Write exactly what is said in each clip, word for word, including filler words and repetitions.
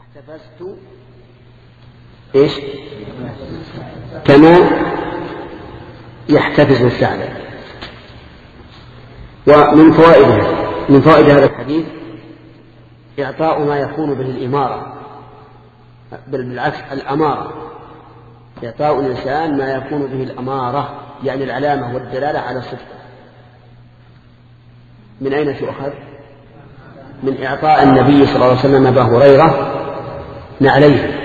احتفزت إيش كما يحتفز الثعلب. ومن فوائده من فوائد هذا الحديث إعطاء ما يكون به الإمارة، بل بالعكس الأمارة، إعطاء الإنسان ما يكون به الأمارة يعني العلامة والدلالة على الصدق. من أين تؤخذ؟ من إعطاء النبي صلى الله عليه وسلم أبا هريرة نعليه،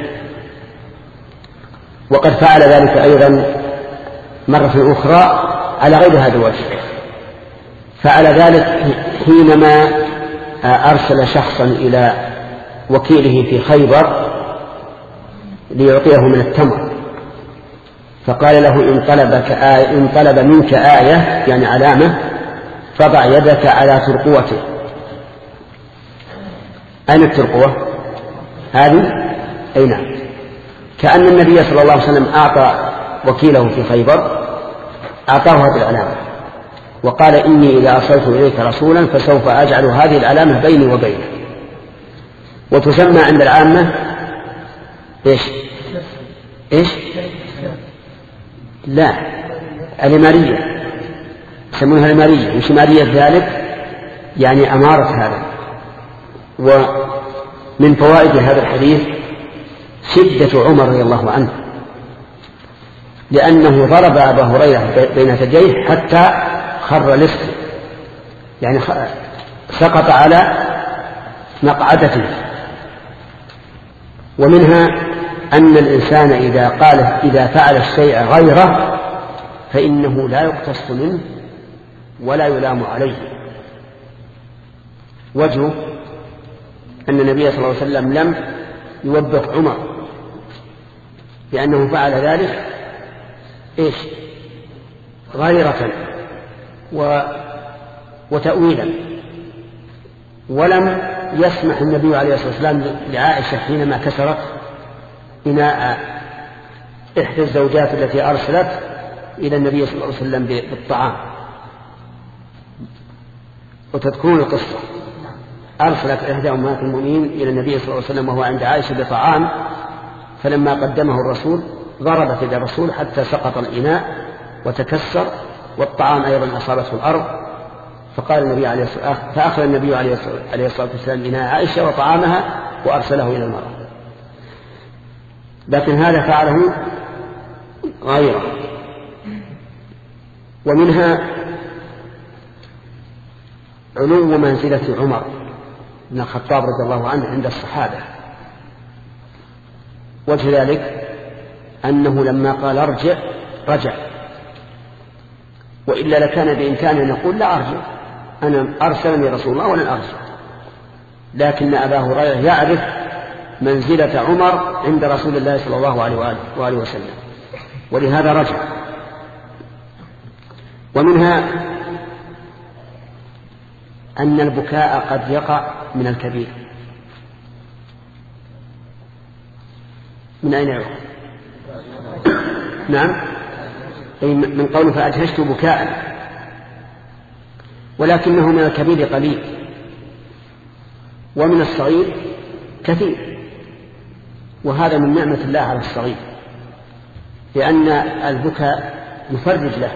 وقد فعل ذلك أيضا مرة أخرى على غير هذا الوجه. فعل ذلك حينما أرسل شخصا إلى وكيله في خيبر ليعطيه من التمر، فقال له إن طلبك آية إن طلب منك آية يعني علامة فضع يدك على ترقوته. أين الترقوة؟ هذه أي نعم. كأن النبي صلى الله عليه وسلم أعطى وكيله في خيبر أعطاه هذه العلامة وقال إني إذا أرسلت إليك رسولا فسوف أجعل هذه العلامة بيني وبينك. وتسمى عند العامة إيش إيش لا الإمارية، يسمونها الإمارية. وش إمارية ذلك؟ يعني أمارة هذا. ومن فوائد هذا الحديث شدة عمر رضي الله عنه، لأنه ضرب أبا هريرة بين ثدييه حتى خر لصق، يعني سقط على مقعدته. ومنها أن الإنسان إذا قال إذا فعل الشيء غيره فإنه لا يقتص منه ولا يلام عليه. وجهه أن النبي صلى الله عليه وسلم لم يوبخ عمر لأنه فعل ذلك إيش غيرة و... وتأويلا، ولم يسمح النبي عليه الصلاة والسلام لعائشة حينما كسرت إناء إحدى الزوجات التي أرسلت إلى النبي صلى الله عليه وسلم بالطعام. وتذكرون القصة، أرسلت إحدى أمهات المؤمنين إلى النبي صلى الله عليه وسلم وهو عند عائشة بطعام، فلما قدمه الرسول ضربت يد الرسول حتى سقط الإناء وتكسر، والطعام أيضا أصابته الأرض. فقال النبي عليه الصلاة والسلام فأخذ النبي عليه الصلاة والسلام إناء عائشة وطعامها وأرسله إلى المرأة. لكن هذا فعله غيره. ومنها علو منزلة عمر بن الخطاب رضي الله عنه عند الصحابة. وجه ذلك أنه لما قال ارجع رجع، وإلا لكان بإمكانه أن يقول لا أرجع، أنا أرسلني رسول الله ولن أرجع. لكن أبا هريرة يعرف منزلة عمر عند رسول الله صلى الله عليه وآله وسلم، ولهذا رجع. ومنها أن البكاء قد يقع من الكبير. من أين يقع؟ نعم، أي من قوله فأجهشت بكاء، ولكنه من الكبير قليل ومن الصغير كثير، وهذا من نعمة الله على الصغير، لأن البكاء مفرج له.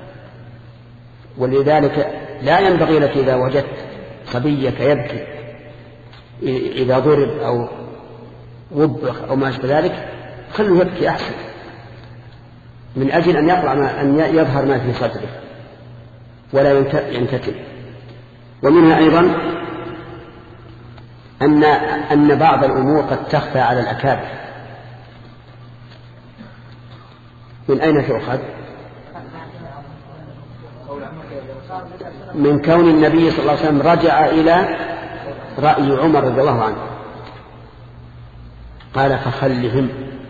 ولذلك لا ينبغي لك إذا وجدت صبيك يبكي إذا ضرب أو وبخ أو ما أشبه ذلك خلوا يبكي أحسن، من أجل أن يطلع ما أن يظهر ما في صدره ولا ينكتم. ومنها أيضا أن أن بعض الأمور قد تخفى على الأكابر. من أين تؤخذ؟ من كون النبي صلى الله عليه وسلم رجع إلى رأي عمر رضي الله عنه، قال فخلهم.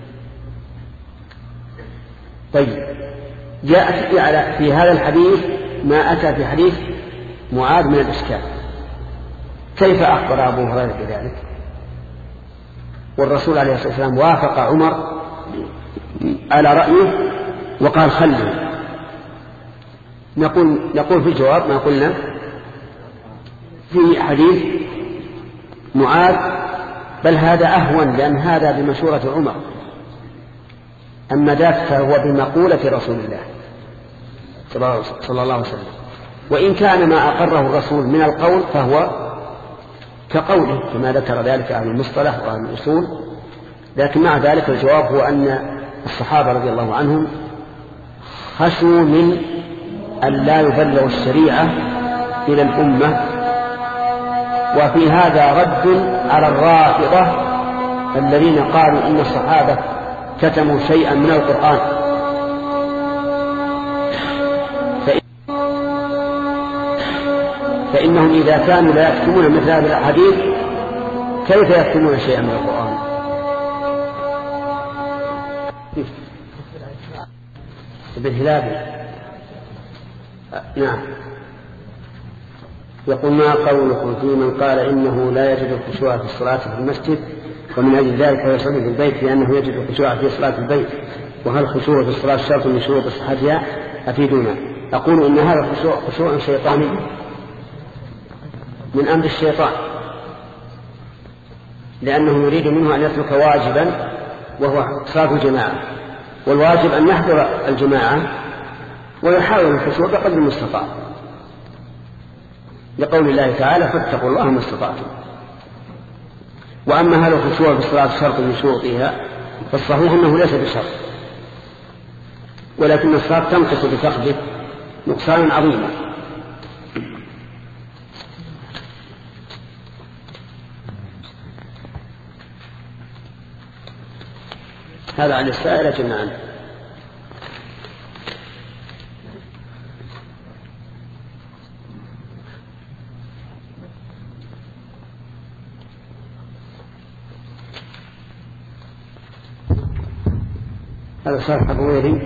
طيب، جاء في هذا الحديث ما أتى في حديث معاذ من الإشكال. كيف أخبر أبو هريرة بذلك والرسول عليه الصلاة والسلام وافق عمر على رأيه وقال خلهم؟ نقول, نقول في الجواب ما قلنا في حديث معاذ بل هذا أهون، لأن هذا بمشورة عمر، أما ذاك فهو بمقولة رسول الله صلى الله عليه وسلم. وإن كان ما أقره الرسول من القول فهو كقوله كما ذكر ذلك أهل المصطلح وأهل الأصول، لكن مع ذلك الجواب هو أن الصحابة رضي الله عنهم خشوا من أن لا يبلغوا الشريعة إلى الأمة. وفي هذا رد على الرافضة الذين قالوا إن الصحابة كتموا شيئا من القرآن، فإنهم إذا كانوا لا يكتمون مثل هذا الحديث كيف يكتمون شيئا من القرآن؟ بالهلال. نعم. يقول ما قولكم في من قال إنه لا يجد الخشوع في الصلاة في المسجد ومن أجل ذلك يصلي في البيت لأنه يجد الخشوع في صلاة البيت، وهل الخشوع في الصلاة شرط من شروط صحتها؟ أفيدونا. أقول إن هذا الخشوع خشوع شيطاني من أمر الشيطان، لأنه يريد منه أن يترك واجبا وهو صلاة الجماعة، والواجب أن يحضر الجماعة ويحاول الخشوع بقدر المستطاع، لقول الله تعالى فاتقوا الله ما استطعتم. وأما هل الخشوع بالصلاة شرط من شروطها فالصحيح أنه ليس بشرط، ولكن الصلاة تنقص بفقده نقصانا عظيما. هذا عن السائل أجبنا عنه. هذا صالح أبويري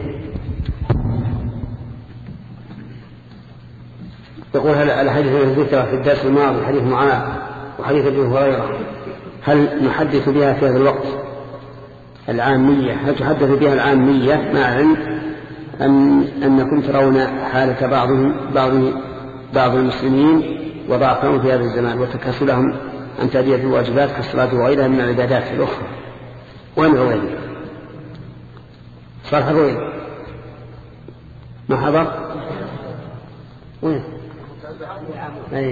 يقول هل الحديث الذي ذكر في الدرس الماضي حديث معاذ وحديث ابي هريرة هل نحدث بها في هذا الوقت العامية؟ هل تحدث بها العامية مع علم أن أنكم ترون حالة بعضهم بعض بعض المسلمين وضعفهم في هذا الزمان وتكاسلهم عن تأدية الواجبات كالصلاة وغيرها من العبادات الأخرى؟ وين غيره؟ صالح غيره ما حضر؟ وين؟ أيه.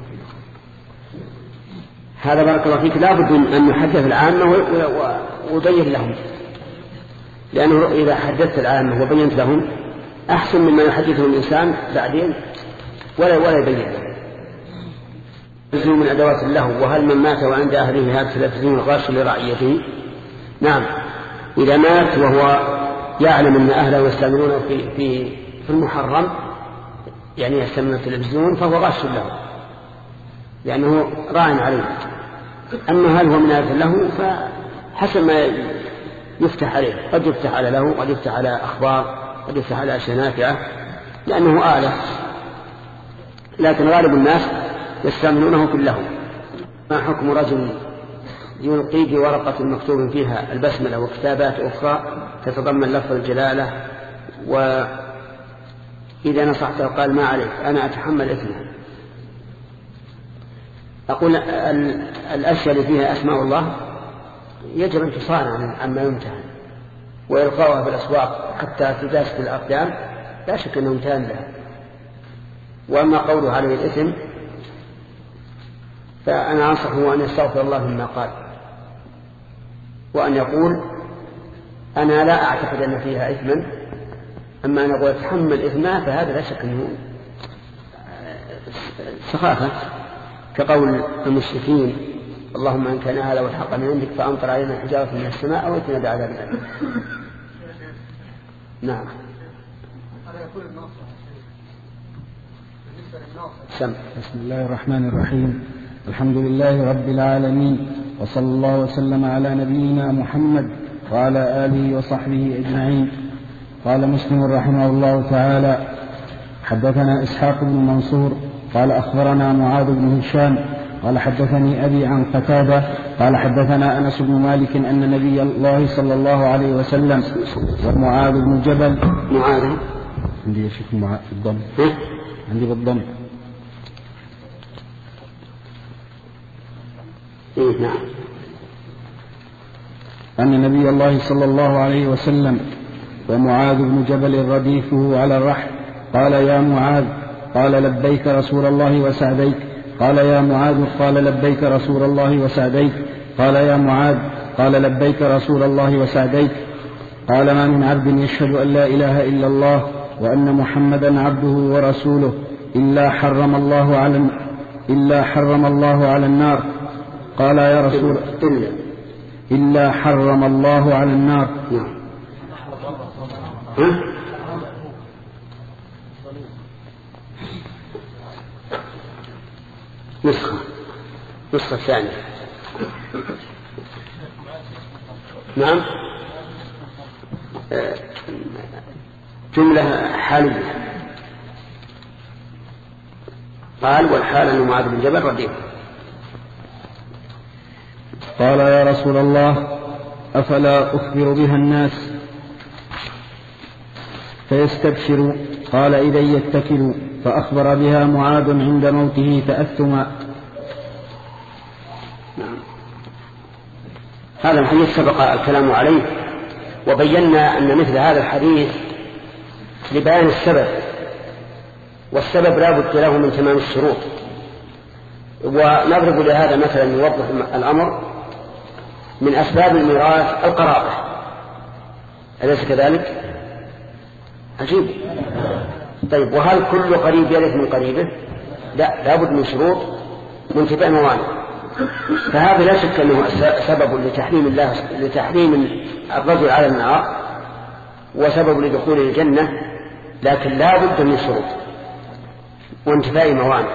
هذا بارك الله فيك لابد أن نحدث العامة وبين لهم، لأنه إذا حدثت العامة وبينت لهم أحسن مما يحدثه الإنسان بعدين ولا ولا يبين لهم. تلفزيون من أدوات اللهو، وهل من مات وعند أهله هذا التلفزيون غاش لرعيته؟ نعم، إذا مات وهو يعلم أن أهله يستعملونه في في في المحرم يعني يستعملون التلفزيون فهو غاش له لأنه راعٍ عليه. أما هل هو من آلة له فحسب ما يفتح عليه، قد يفتح على له، قد يفتح على أخبار، قد يفتح على أشياء نافعة لأنه آلة، لكن غالب الناس يستعملونه في اللهو. ما حكم رجل يلقي بورقة مكتوب فيها البسملة وكتابات أخرى تتضمن لفظ الجلالة، وإذا نصحته قال ما عليك أنا أتحمل إثمه؟ أقول الأشياء اللي فيها أسماء الله يجب أن تصان عما يمتهن ويلقاها في الأسواق حتى تداس في الأقدام، لا شك أنه امتهن لها. وأما قوله عليه الإثم فأنا أنصحه أن يستغفر الله مما قال، وأن يقول أنا لا أعتقد أن فيها إثما، أما أن أقول أتحمل إثمها فهذا لا شك أنه سخافة، كقول المشركين اللهم إن كان هذا والحق من عندك فأمطر علينا حجارة من السماء أو ائتنا بعذاب أليم. نعم. بسم الله الرحمن الرحيم، الحمد لله رب العالمين، وصلى الله وسلم على نبينا محمد وعلى آله وصحبه أجمعين. قال مسلم رحمه الله تعالى حدثنا إسحاق بن منصور قال أخبرنا معاذ بن هشام قال حدثني أبي عن قتادة قال حدثنا أنس بن مالك أن نبي الله صلى الله عليه وسلم ومعاذ بن جبل معاذ عندي شيخ معاذ بالضم عندي بالضم إيه نعم أن نبي الله صلى الله عليه وسلم ومعاذ بن جبل رديفه على الرحل قال يا معاذ قال لبيك رسول الله وسعديك قال يا معاذ قال لبيك رسول الله وسعديك قال يا معاذ قال لبيك رسول الله وسعديك قال ما من عبد يشهد أن لا إله إلا الله وأن محمدا عبده ورسوله إلا حرم الله على إلا حرم الله على النار. قال يا رسول إلا إلا حرم الله على النار. نسخة نسخة ثانية. نعم جملة حالية. قال والحال أن معاذ بن جبل رديف. قال يا رسول الله أفلا أخبر بها الناس فيستبشروا؟ قال إذا يتكلوا. فأخبر بها معاذ عند موته تأثما. هذا الحديث سبق الكلام عليه وبينا أن مثل هذا الحديث لبيان السبب، والسبب لا بد له من تمام الشروط. ونضرب لهذا مثلا يوضح الأمر من أسباب الميراث القرابة، أليس كذلك؟ عجيب. طيب وهل كل قريب يرث من قريبه؟ لا، لا بد من شروط منتفع موانع. فهذا لا شك أنه سبب لتحريم الله لتحريم الرجل على النار وسبب لدخول الجنة، لكن لا بد من شروط وانتفاء موانع.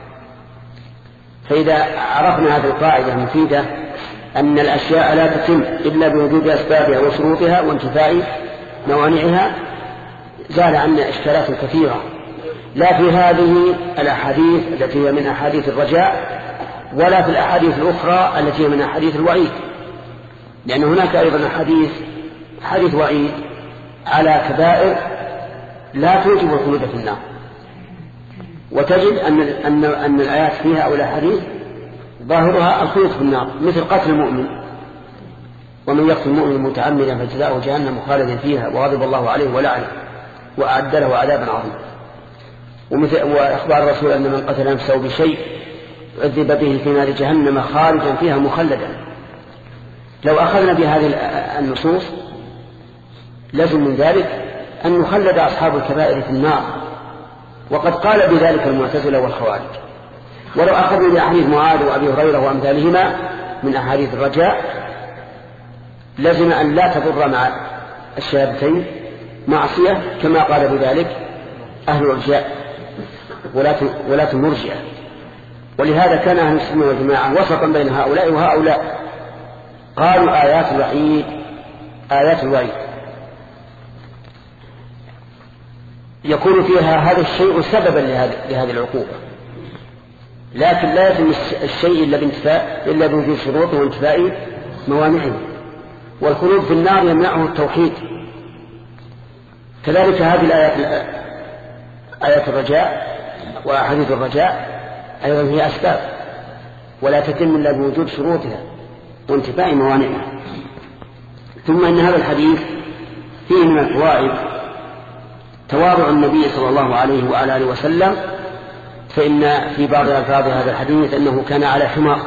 فإذا عرفنا هذه القاعدة المفيدة أن الأشياء لا تتم إلا بوجود أسبابها وشروطها وانتفاء موانعها، زال عنا إشكالات كثيرة لا في هذه الأحاديث التي هي من أحاديث الرجاء ولا في الأحاديث الأخرى التي هي من أحاديث الوعيد، لأن هناك أيضا أحاديث حديث وعيد على كبائر لا توجب الخلود في النار، وتجد أن, أن, أن الآيات فيها أو الأحاديث ظاهرها الخلود في النار، مثل قتل المؤمن: ومن يقتل المؤمن متعمدا فجزاؤه جهنم خالدا فيها وغضب الله عليه ولعنه وأعد له عذابا عظيما. ومثل وأخبار الرسول أن من قتل نفسه بشيء عذب به في نار جهنم خالدا فيها مخلدا. لو أخذنا بهذه النصوص لازم من ذلك أن نخلد أصحاب الكبائر في النار، وقد قال بذلك المعتزلة والخوارج. ولو أخذنا بأحاديث معاذ وأبي هريرة وأمثالهما من أحاديث الرجاء لازم أن لا تضر مع الشهادتين معصية كما قال بذلك أهل الرجاء ولاة المرجئة. ولهذا كان أهل السنة والجماعة وسطا بين هؤلاء وهؤلاء، قالوا آيات الوعيد آيات الوعيد يكون فيها هذا الشيء سببا لهذه العقوبة، لكن لا يتم الشيء إلا بانتفاء إلا بوجود شروطه وانتفاء موانعه، والخلود في النار يمنعه التوحيد. كذلك هذه الآيات آيات الرجاء وأحاديث الرجاء أيضا هي أسباب ولا تتم إلا بوجود شروطها وانتفاء موانعها. ثم إن هذا الحديث فيه من الفوائد تواضع النبي صلى الله عليه وعلى آله وسلم، فإن في بعض ألفاظ هذا الحديث أنه كان على حمار،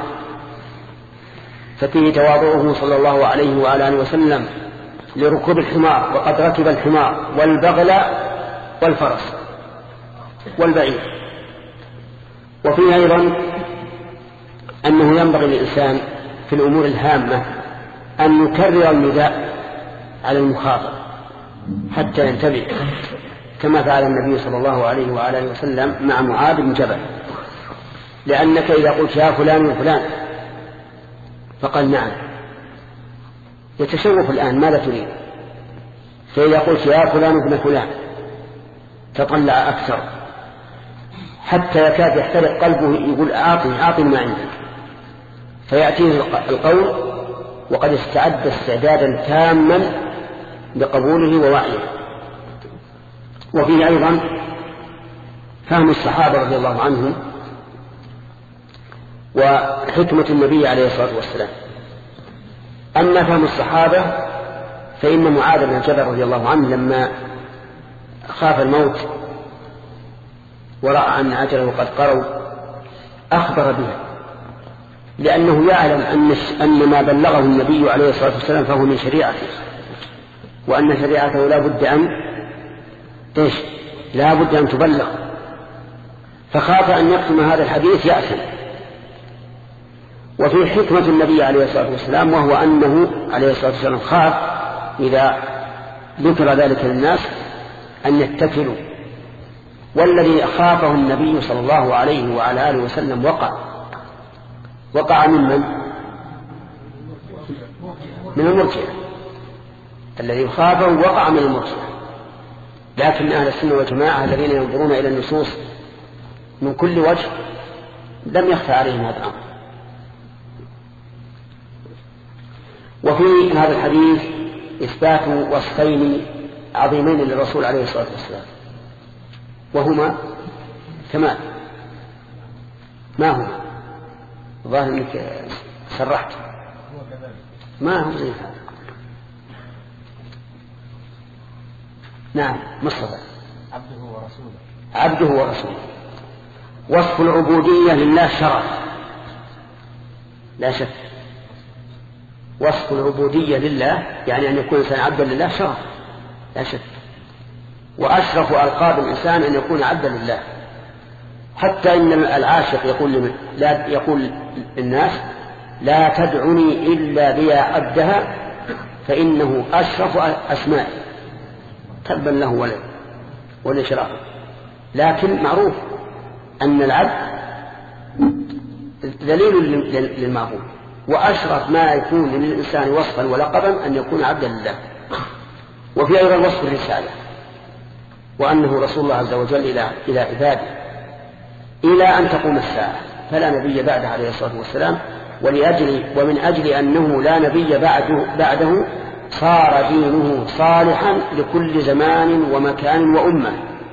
ففيه تواضعه صلى الله عليه وعلى آله وسلم لركوب الحمار، وقد ركب الحمار والبغل والفرس والبعير. وفيه أيضا أنه ينبغي للإنسان في الأمور الهامة أن يكرر النداء على المخاطب حتى ينتبه، كما فعل النبي صلى الله عليه وعلى آله وسلم مع معاذ بن جبل، لأنك إذا قلت يا فلان وفلان فقال نعم يتشوف الآن ماذا تريد، فإذا قلت يا فلان ابن فلان تطلع أكثر حتى يكاد يحترق قلبه، يقول أعطني أعطني ما عندك، فيأتيه القول وقد استعد استعدادا تاما بقبوله ووعيه. وفيه أيضا فهم الصحابة رضي الله عنهم وحكمة النبي عليه الصلاة والسلام. أما فهم الصحابة فإن معاذ بن جبل رضي الله عنه لما خاف الموت ورأى أن أجله قد قرب أخبر به، لأنه يعلم أن ما بلغه النبي عليه الصلاة والسلام فهو من شريعته، وأن شريعته لا بد أن إيش لا بد أن تبلغ، فخاف أن يكتم هذا الحديث يأثم. وفي حكمة النبي عليه الصلاة والسلام، وهو أنه عليه الصلاة والسلام خاف إذا ذكر ذلك للناس أن يتكلوا، والذي خافه النبي صلى الله عليه وعلى آله وسلم وقع وقع من من؟ من المرجئة. الذي خافه وقع من المرجئة، لكن أهل السنة والجماعة الذين ينظرون إلى النصوص من كل وجه لم يخفى عليهم هذا الأمر. وفي هذا الحديث إثبات وصفين عظيمين للرسول عليه الصلاة والسلام، وهما كمال. ما هو ظاهر أنك سرحت ما هو زي هذا. نعم مصطفى عبده ورسوله. عبده ورسوله. وصف العبودية لله شرف لا شك. وصف العبودية لله يعني أن يكون الإنسان عبدا لله شرف لا شك. وأشرف ألقاب الإنسان أن يكون عبدا لله، حتى إن العاشق يقول لا يقول للناس لا تدعني إلا بيا عبدها فإنه أشرف أسمائي، تبا له ولد والإشراف. لكن معروف أن العبد دليل للمعبود، وأشرف ما يكون للإنسان وصفا ولقبا أن يكون عبدا لله. وفي أيضا وصف الرسالة، وأنه رسول الله عز وجل إلى إلى عباده إلى أن تقوم الساعة، فلا نبي بعده عليه الصلاة والسلام. ولأجل ومن أجل أنه لا نبي بعده, بعده صار دينه صالحا لكل زمان ومكان وأمة.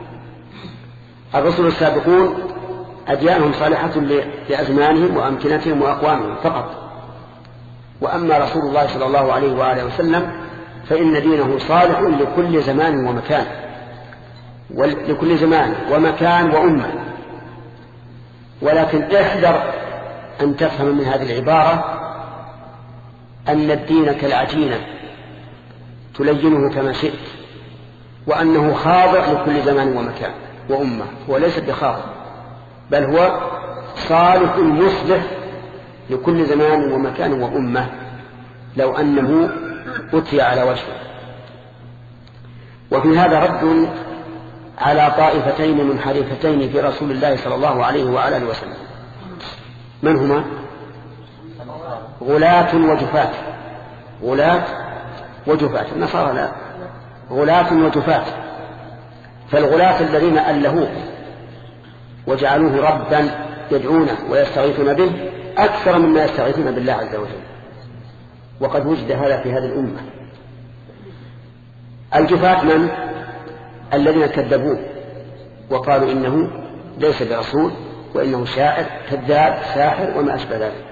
الرسل السابقون أديانهم صالحة لأزمانهم وأمكنتهم وأقوامهم فقط، وأما رسول الله صلى الله عليه وآله وسلم فإن دينه صالح لكل زمان ومكان، ولكل زمان ومكان وأمة. ولكن احذر أن تفهم من هذه العبارة أن الدين كالعجينة تلينه كما شئت، وأنه خاضع لكل زمان ومكان وأمة. هو ليس بخاضع، بل هو صالح مصلح لكل زمان ومكان وأمة لو أنه أتي على وجهه. وفي هذا رد على طائفتين منحرفتين في رسول الله صلى الله عليه وعلى وسلم. من هما؟ غلاة وجفاة. غلاة وجفاة. النصارى لا، غلاة وجفاة. فالغلاة الذين ألهوه وجعلوه ربا يدعونه ويستغيثون به أكثر مما يستغيثون بالله عز وجل، وقد وجد هذا في هذه الأمة. الجفاة من؟ الذين كذبوه وقالوا إنه ليس برسول وإنه شاعر كذاب ساحر وما أشبه ذلك.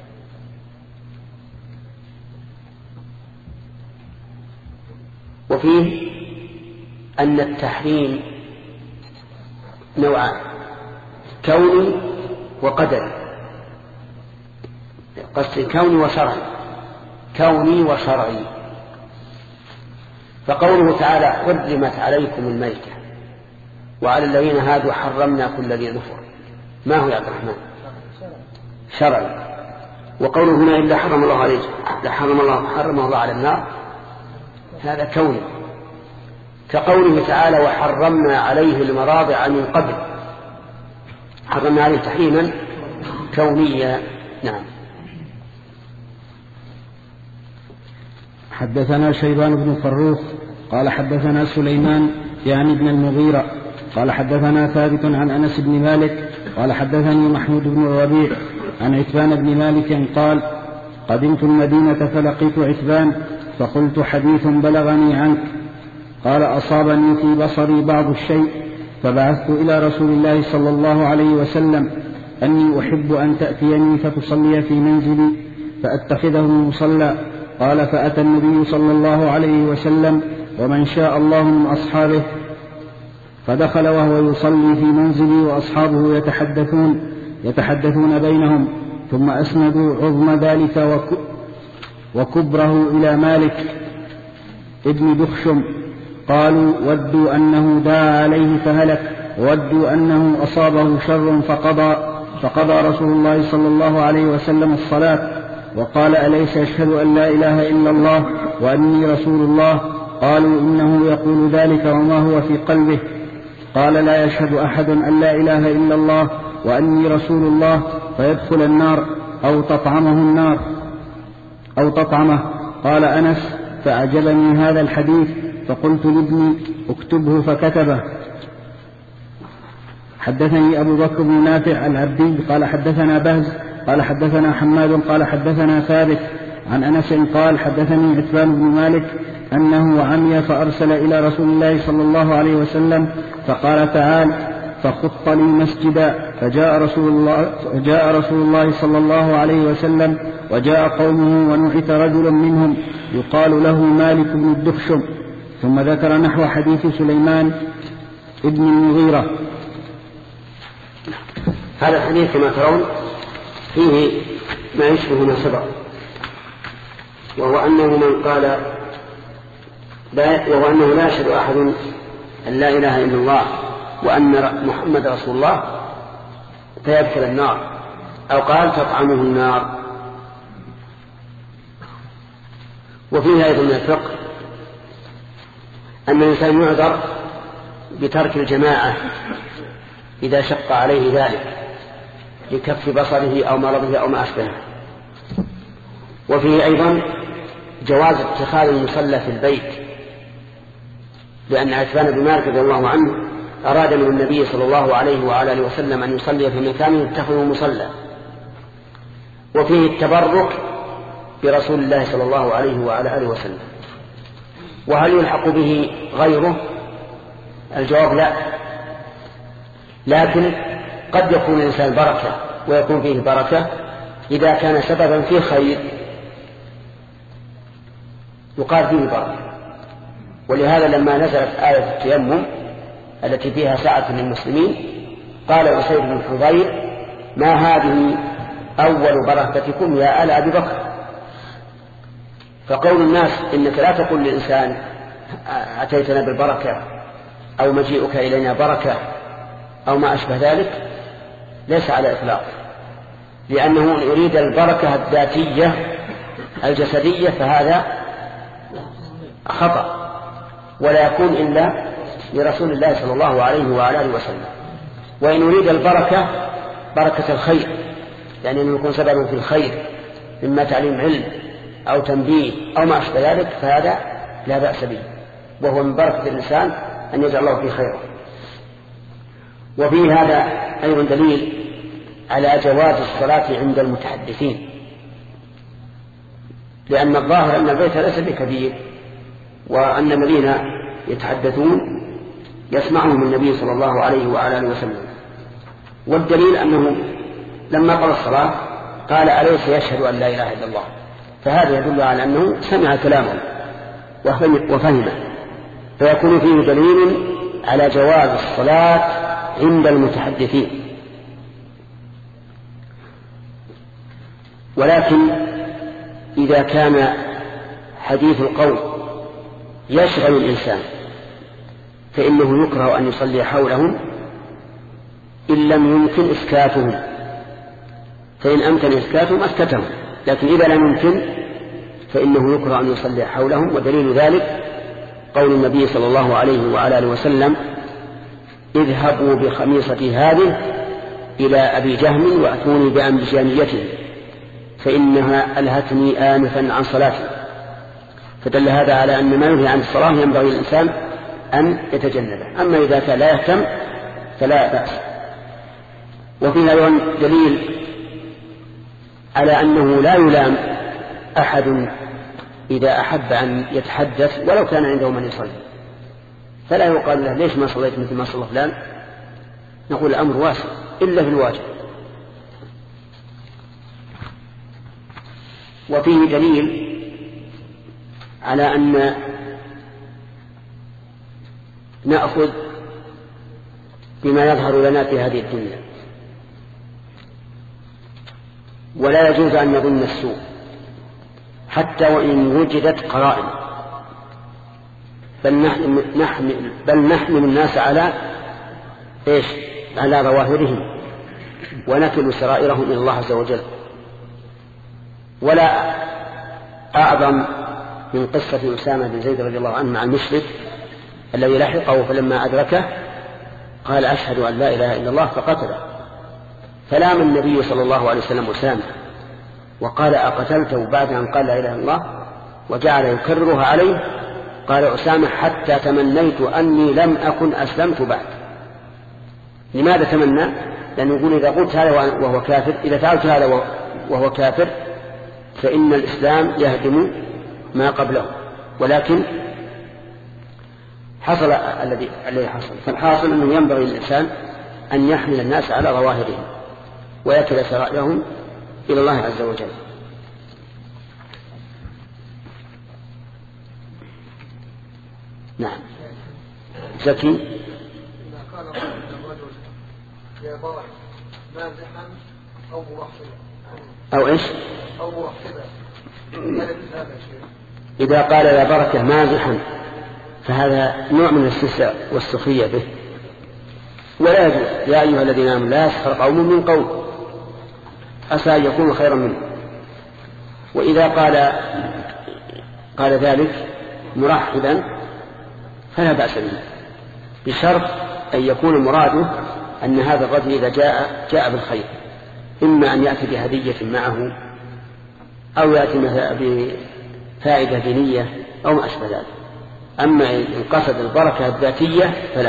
وفيه أن التحريم نوعان: كوني وقدري. قصدي كوني وشرعي. كوني وشرعي. فقوله تعالى حرمت عليكم الميتة وعلى الذين هادوا حرمنا كل ذي ظفر، ما هو يا عبد الرحمن؟ شرعي. وقوله هنا إلا حرم الله عليه حرم الله حرم الله على النار، هذا كوني. كقوله تعالى وحرمنا عليه المراضع من قبل، حرمنا عليه تحريما كونيا. نعم. حدثنا شيبان بن فروخ قال حدثنا سليمان يعني ابن المغيرة قال حدثنا ثابت عن أنس بن مالك قال حدثني محمود بن الربيع عن عتبان بن مالك قال قدمت المدينة فلقيت عتبان فقلت حديث بلغني عنك. قال أصابني في بصري بعض الشيء فبعثت إلى رسول الله صلى الله عليه وسلم أني أحب أن تأتيني فتصلي في منزلي فأتخذه مصلى، قال فأتى النبي صلى الله عليه وسلم ومن شاء الله من أصحابه فدخل وهو يصلي في منزلي وأصحابه يتحدثون يتحدثون بينهم، ثم أسندوا عظم ذلك وكبره إلى مالك ابن دخشم، قالوا ودوا أنه دعا عليه فهلك، ودوا أنه أصابه شر فقضى فقضى رسول الله صلى الله عليه وسلم الصلاة وقال أليس يشهد أن لا إله إلا الله وأني رسول الله؟ قالوا إنه يقول ذلك وما هو في قلبه. قال لا يشهد أحد أن لا إله إلا الله وأني رسول الله فيدخل النار أو تطعمه النار أو تطعمه. قال أنس فأعجبني هذا الحديث فقلت لابني اكتبه فكتبه. حدثني أبو بكر بن نافع العبدي قال حدثنا بهز قال حدثنا حماد قال حدثنا ثابت عن أنس قال حدثني عتبان بن مالك أنه عمي فأرسل إلى رسول الله صلى الله عليه وسلم فقال تعال فخط لي مسجدا، فجاء رسول الله, جاء رسول الله صلى الله عليه وسلم وجاء قومه ونعت رجل منهم يقال له مالك بن الدخشم، ثم ذكر نحو حديث سليمان ابن المغيرة. هذا الحديث كما ترون فيه ما يشبه ما سبق، وهو أنه من قال وهو أنه لا يشهد أحد أن لا إله إلا الله وأن محمد رسول الله فيدخل النار، أو قال تطعمه النار. وفيه أيضا من الفقه أن الإنسان يعذر بترك الجماعة إذا شق عليه ذلك لكف بصره أو مرضه أو ما أشبهه. وفيه أيضا جواز اتخاذ المصلى في البيت، لأن عتبان بن مالك رضي الله عنه أراد من النبي صلى الله عليه وعلى آله وسلم أن يصلي في مكان يتخذه مصلى. وفيه التبرك برسول الله صلى الله عليه وعلى آله وسلم. وهل يلحق به غيره؟ الجواب لا، لكن قد يكون الإنسان بركة ويكون فيه بركة إذا كان سببا في خير يقال فيه بركة. ولهذا لما نزلت آية التيمم التي فيها سعة للمسلمين قال أسيد بن حضير ما هذه أول بركتكم يا آل أبي بكر؟ فقول الناس إنك لا تقول للإنسان أتيتنا بالبركة أو مجيئك إلينا بركة أو ما أشبه ذلك ليس على إطلاق، لأنه يريد البركة الذاتية الجسدية فهذا خطأ، ولا يكون إلا لرسول الله صلى الله عليه وعلى آله وسلم. وإن يريد البركة بركة الخير، يعني أنه يكون سببا في الخير إما تعليم علم أو تنبيه أو ما أشبه ذلك فهذا لا بأس به، وهو من بركة الإنسان أن يجعل الله في خيره. وفي هذا أيضا دليل على جواز الصلاة عند المتحدثين، لأن الظاهر أن البيت ليس بكبير، وأن الذين يتحدثون يسمعهم النبي صلى الله عليه وعلى آله وسلم. والدليل أنه لما قال الصلاة قال أليس يشهد أن لا إله إلا الله، فهذا يدل على أنه سمع كلامه وفهمه، فيكون فيه دليل على جواز الصلاة عند المتحدثين. ولكن إذا كان حديث القول يشغل الإنسان فإنه يكره أن يصلي حولهم إن لم يمكن إسكاتهم، فإن أمكن إسكاتهم أسكتهم، لكن إذا لم يمكن فإنه يكره أن يصلي حولهم. ودليل ذلك قول النبي صلى الله عليه وعلى آله وسلم اذهبوا بخميصة هذه إلى أبي جهم وأتوني بأمجانيته فإنها ألهتني آنفا عن صلاتي. فدل هذا على أن ما ينهي عن الصلاة ينبغي الإنسان أن يتجنبه، أما إذا كان لا يهتم فلا بأس. وفيها أيضا دليل على أنه لا يلام أحد إذا أحب أن يتحدث ولو كان عنده من يصلي، فلا يقال له ليش ما صليت مثل ما صلى فلان، نقول الأمر واسع إلا في الواجب. وفيه دليل على أن نأخذ بما يظهر لنا في هذه الدنيا، ولا يجوز أن نظن السوء حتى وإن وجدت قرائن، بل نحمل, بل نحمل الناس على إيش؟ على ظواهرهم، ونكل سرائرهم إلى الله عز وجل. ولا أعظم من قصة أسامة بن زيد رضي الله عنه مع المشرك الذي لحقه فلما أدركه قال أشهد أن لا إله إلا الله فقتله، فلام النبي صلى الله عليه وسلم أسامة وقال أقتلته بعد أن قال لا إله إلا الله، وجعل يكررها عليه. قال أسامة حتى تمنيت أني لم أكن أسلمت بعد. لماذا تمنى؟ لأنه يقول إذا قلت هذا وهو كافر، إذا فعلت هذا وهو كافر فإن الإسلام يهدم ما قبله. ولكن حصل الذي الذي حصل. فالحاصل أنه ينبغي للإنسان أن يحمل الناس على ظواهرهم ويكل سرائرهم إلى الله عز وجل. نعم. زكي إذا قال الرجل يا برك مازحا أو مرحبا أو إيش؟ أو مرحبا، إذا قال يا بركة مازحا فهذا نوع من الاستهزاء والسخرية به، ولا يجوز. يا أيها الذين آمنوا لا يسخر قوم من قوم عسى أن يكونوا خيرا منه. وإذا قال قال ذلك مرحبا فلا بأس به، بشرط أن يكون مراده أن هذا الرجل إذا جاء جاء بالخير، إما أن يأتي بهدية معه أو يأتي بفائدة دينية أو ما أشبه ذلك. أما إن قصد البركة الذاتية فلا.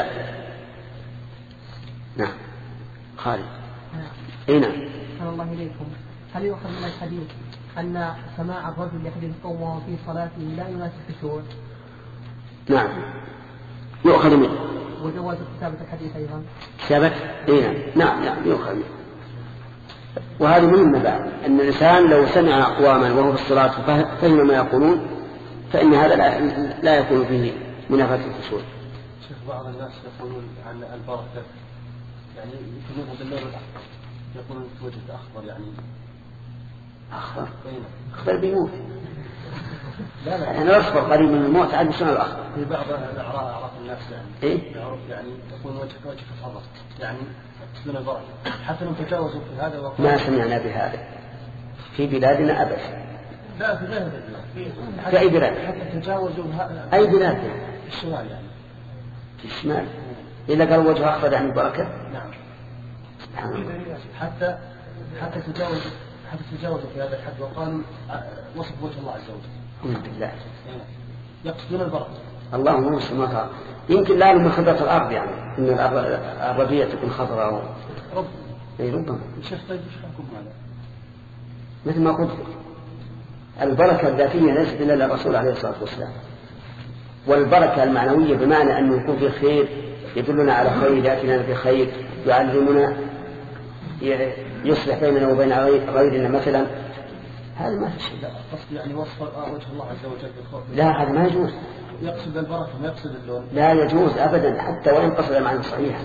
نعم. خالد. أي نعم. صلى الله إليكم. هل يؤخذ من الحديث أن سماع الرجل يحدث قومه في صلاته لا يناسب الخشوع؟ نعم يؤخذ منه. وجواز كتابة الحديث أيضا. كتابة؟ أي نعم. نعم نعم يؤخذ منه. وهذا مهم بعد، أن الإنسان لو سمع أقواما وهو في الصلاة فهم ما يقولون فإن هذا لا, لا يكون فيه منافاة الخشوع. شيخ بعض الناس يقولون عن البركة يعني يكونون باللون الأخضر، يقولون وجه أخضر يعني أخضر أخضر بيموت. لا لا أنا أصبر قريب من الموت عاد شنو الأخضر. في بعض الأعراض أعراض الناس يعني إيه يعرف يعني يكون وجهك وجهك أخضر يعني من البركة، حتى لو تجاوزوا في هذا وقت. ما سمعنا بهذا في بلادنا أبدا. لا في غير في أي بلاد؟ حتى تجاوزوا أي بلاد؟ في الشمال يعني. في الشمال. إذا قال وجه أخضر يعني البركة. نعم. سبحان الله. حتى حتى تجاوز حتى تجاوزوا في هذا الحد وقالوا وصف وجه الله عز وجل. الحمد لله. يقصدون البركة. اللهم نور السماء. يمكن لا من خضرة الأرض يعني إن الأرضية تكون خضراء. رب. أي ربما. الشيخ طيب إيش حكم هذا؟ مثل ما قلت البركة الذاتية ليست إلا للرسول عليه الصلاة والسلام، والبركة المعنوية بمعنى أنه يكون في خير يدلنا على خير يأتينا بخير يعلمنا يصلح بيننا وبين غيرنا مثلا، هذا ما في شيء. قصد يعني وصف وجه الله عز وجل بالخوف. لا هذا ما يجوز. يقصد البركة ما يقصد اللون. لا يجوز أبدا حتى وإن قصد المعنى الصحيح.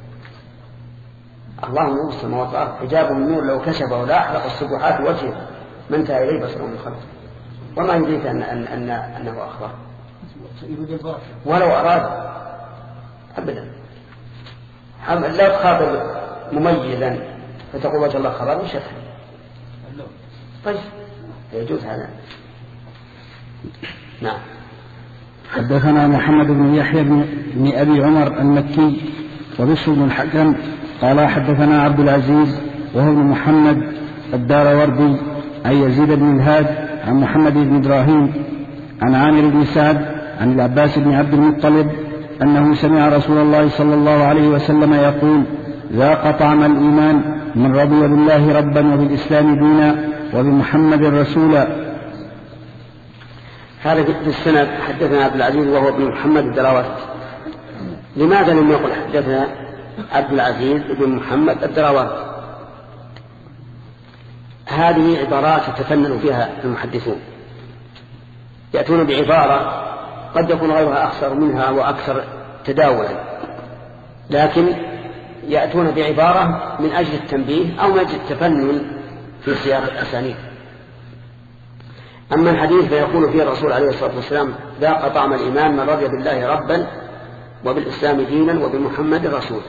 الله نور السماوات والأرض حجاب من نور لو كشفه لا أحرق السبحات وجهه ما انتهى إليه بصره من خلقه، وما يدريك أن أن أن أنه أخبر ولو أراد أبدا. لا تخاطب مميزا فتقول وجه الله خبر وشفه. طيب يجوز هذا. نعم. حدثنا محمد بن يحيى بن أبي عمر المكي وبشر بن الحكم قال حدثنا عبد العزيز وهو بن محمد الداروردي عن يزيد بن الهاد عن محمد بن إبراهيم عن عامر بن سعد عن العباس بن عبد المطلب أنه سمع رسول الله صلى الله عليه وسلم يقول ذاق طعم الإيمان من رضي بالله ربا وبالإسلام دينا وبمحمد رسولا. هذا في السند حدثنا عبد العزيز وهو ابن محمد الدراوردي. لماذا لم يقل حدثنا عبد العزيز بن محمد الدراوردي؟ هذه عبارات يتفنن فيها المحدثون، يأتون بعبارة قد يكون غيرها أخسر منها وأكثر تداولا، لكن يأتون بعبارة من أجل التنبيه أو من أجل التفنن في سياق الأسانيد. أما الحديث فيقول فيه الرسول عليه الصلاة والسلام: ذاق طعم الإيمان من رضي بالله ربا وبالإسلام دينا وبمحمد رسولا،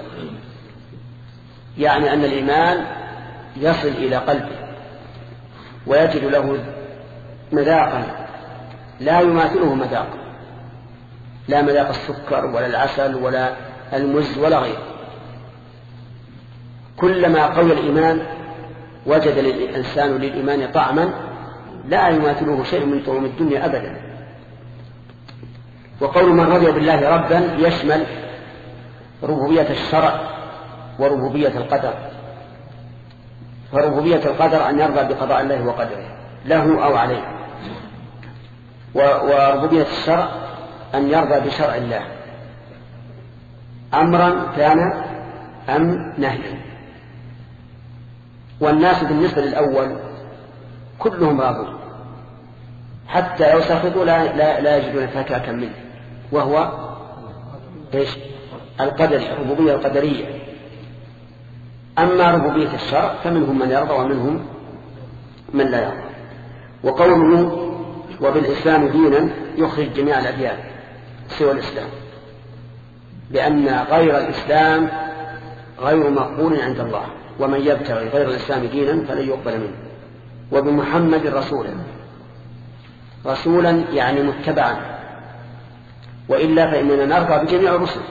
يعني أن الإيمان يصل إلى قلبه ويجد له مذاقا لا يماثله مذاق، لا مذاق السكر ولا العسل ولا المز ولا غيره. كلما قوي الإيمان وجد الإنسان للإيمان طعما لا يماثله شيء من طعوم الدنيا أبدا. وقول من رضي بالله ربا يشمل ربوبية الشرع وربوبية القدر. فربوبية القدر أن يرضى بقضاء الله وقدره له أو عليه، وربوبية الشرع أن يرضى بشرع الله أمرا كان أم نهيا. والناس بالنسبة للأول كلهم راضون، حتى لو سخطوا لا, لا, لا يجدون فكاكا منه، وهو إيش؟ القدر، الربوبية القدرية. أما ربوبية الشرع فمنهم من يرضى ومنهم من لا يرضى. وقوله وبالإسلام دينا يخرج جميع الأديان سوى الإسلام، لأن غير الإسلام غير مقبول عند الله، ومن يبتغي غير الإسلام دينا فلن يقبل منه. وبمحمد رسولا، رسولا يعني متبعا، وإلا فإننا نرضى بجميع الرسل،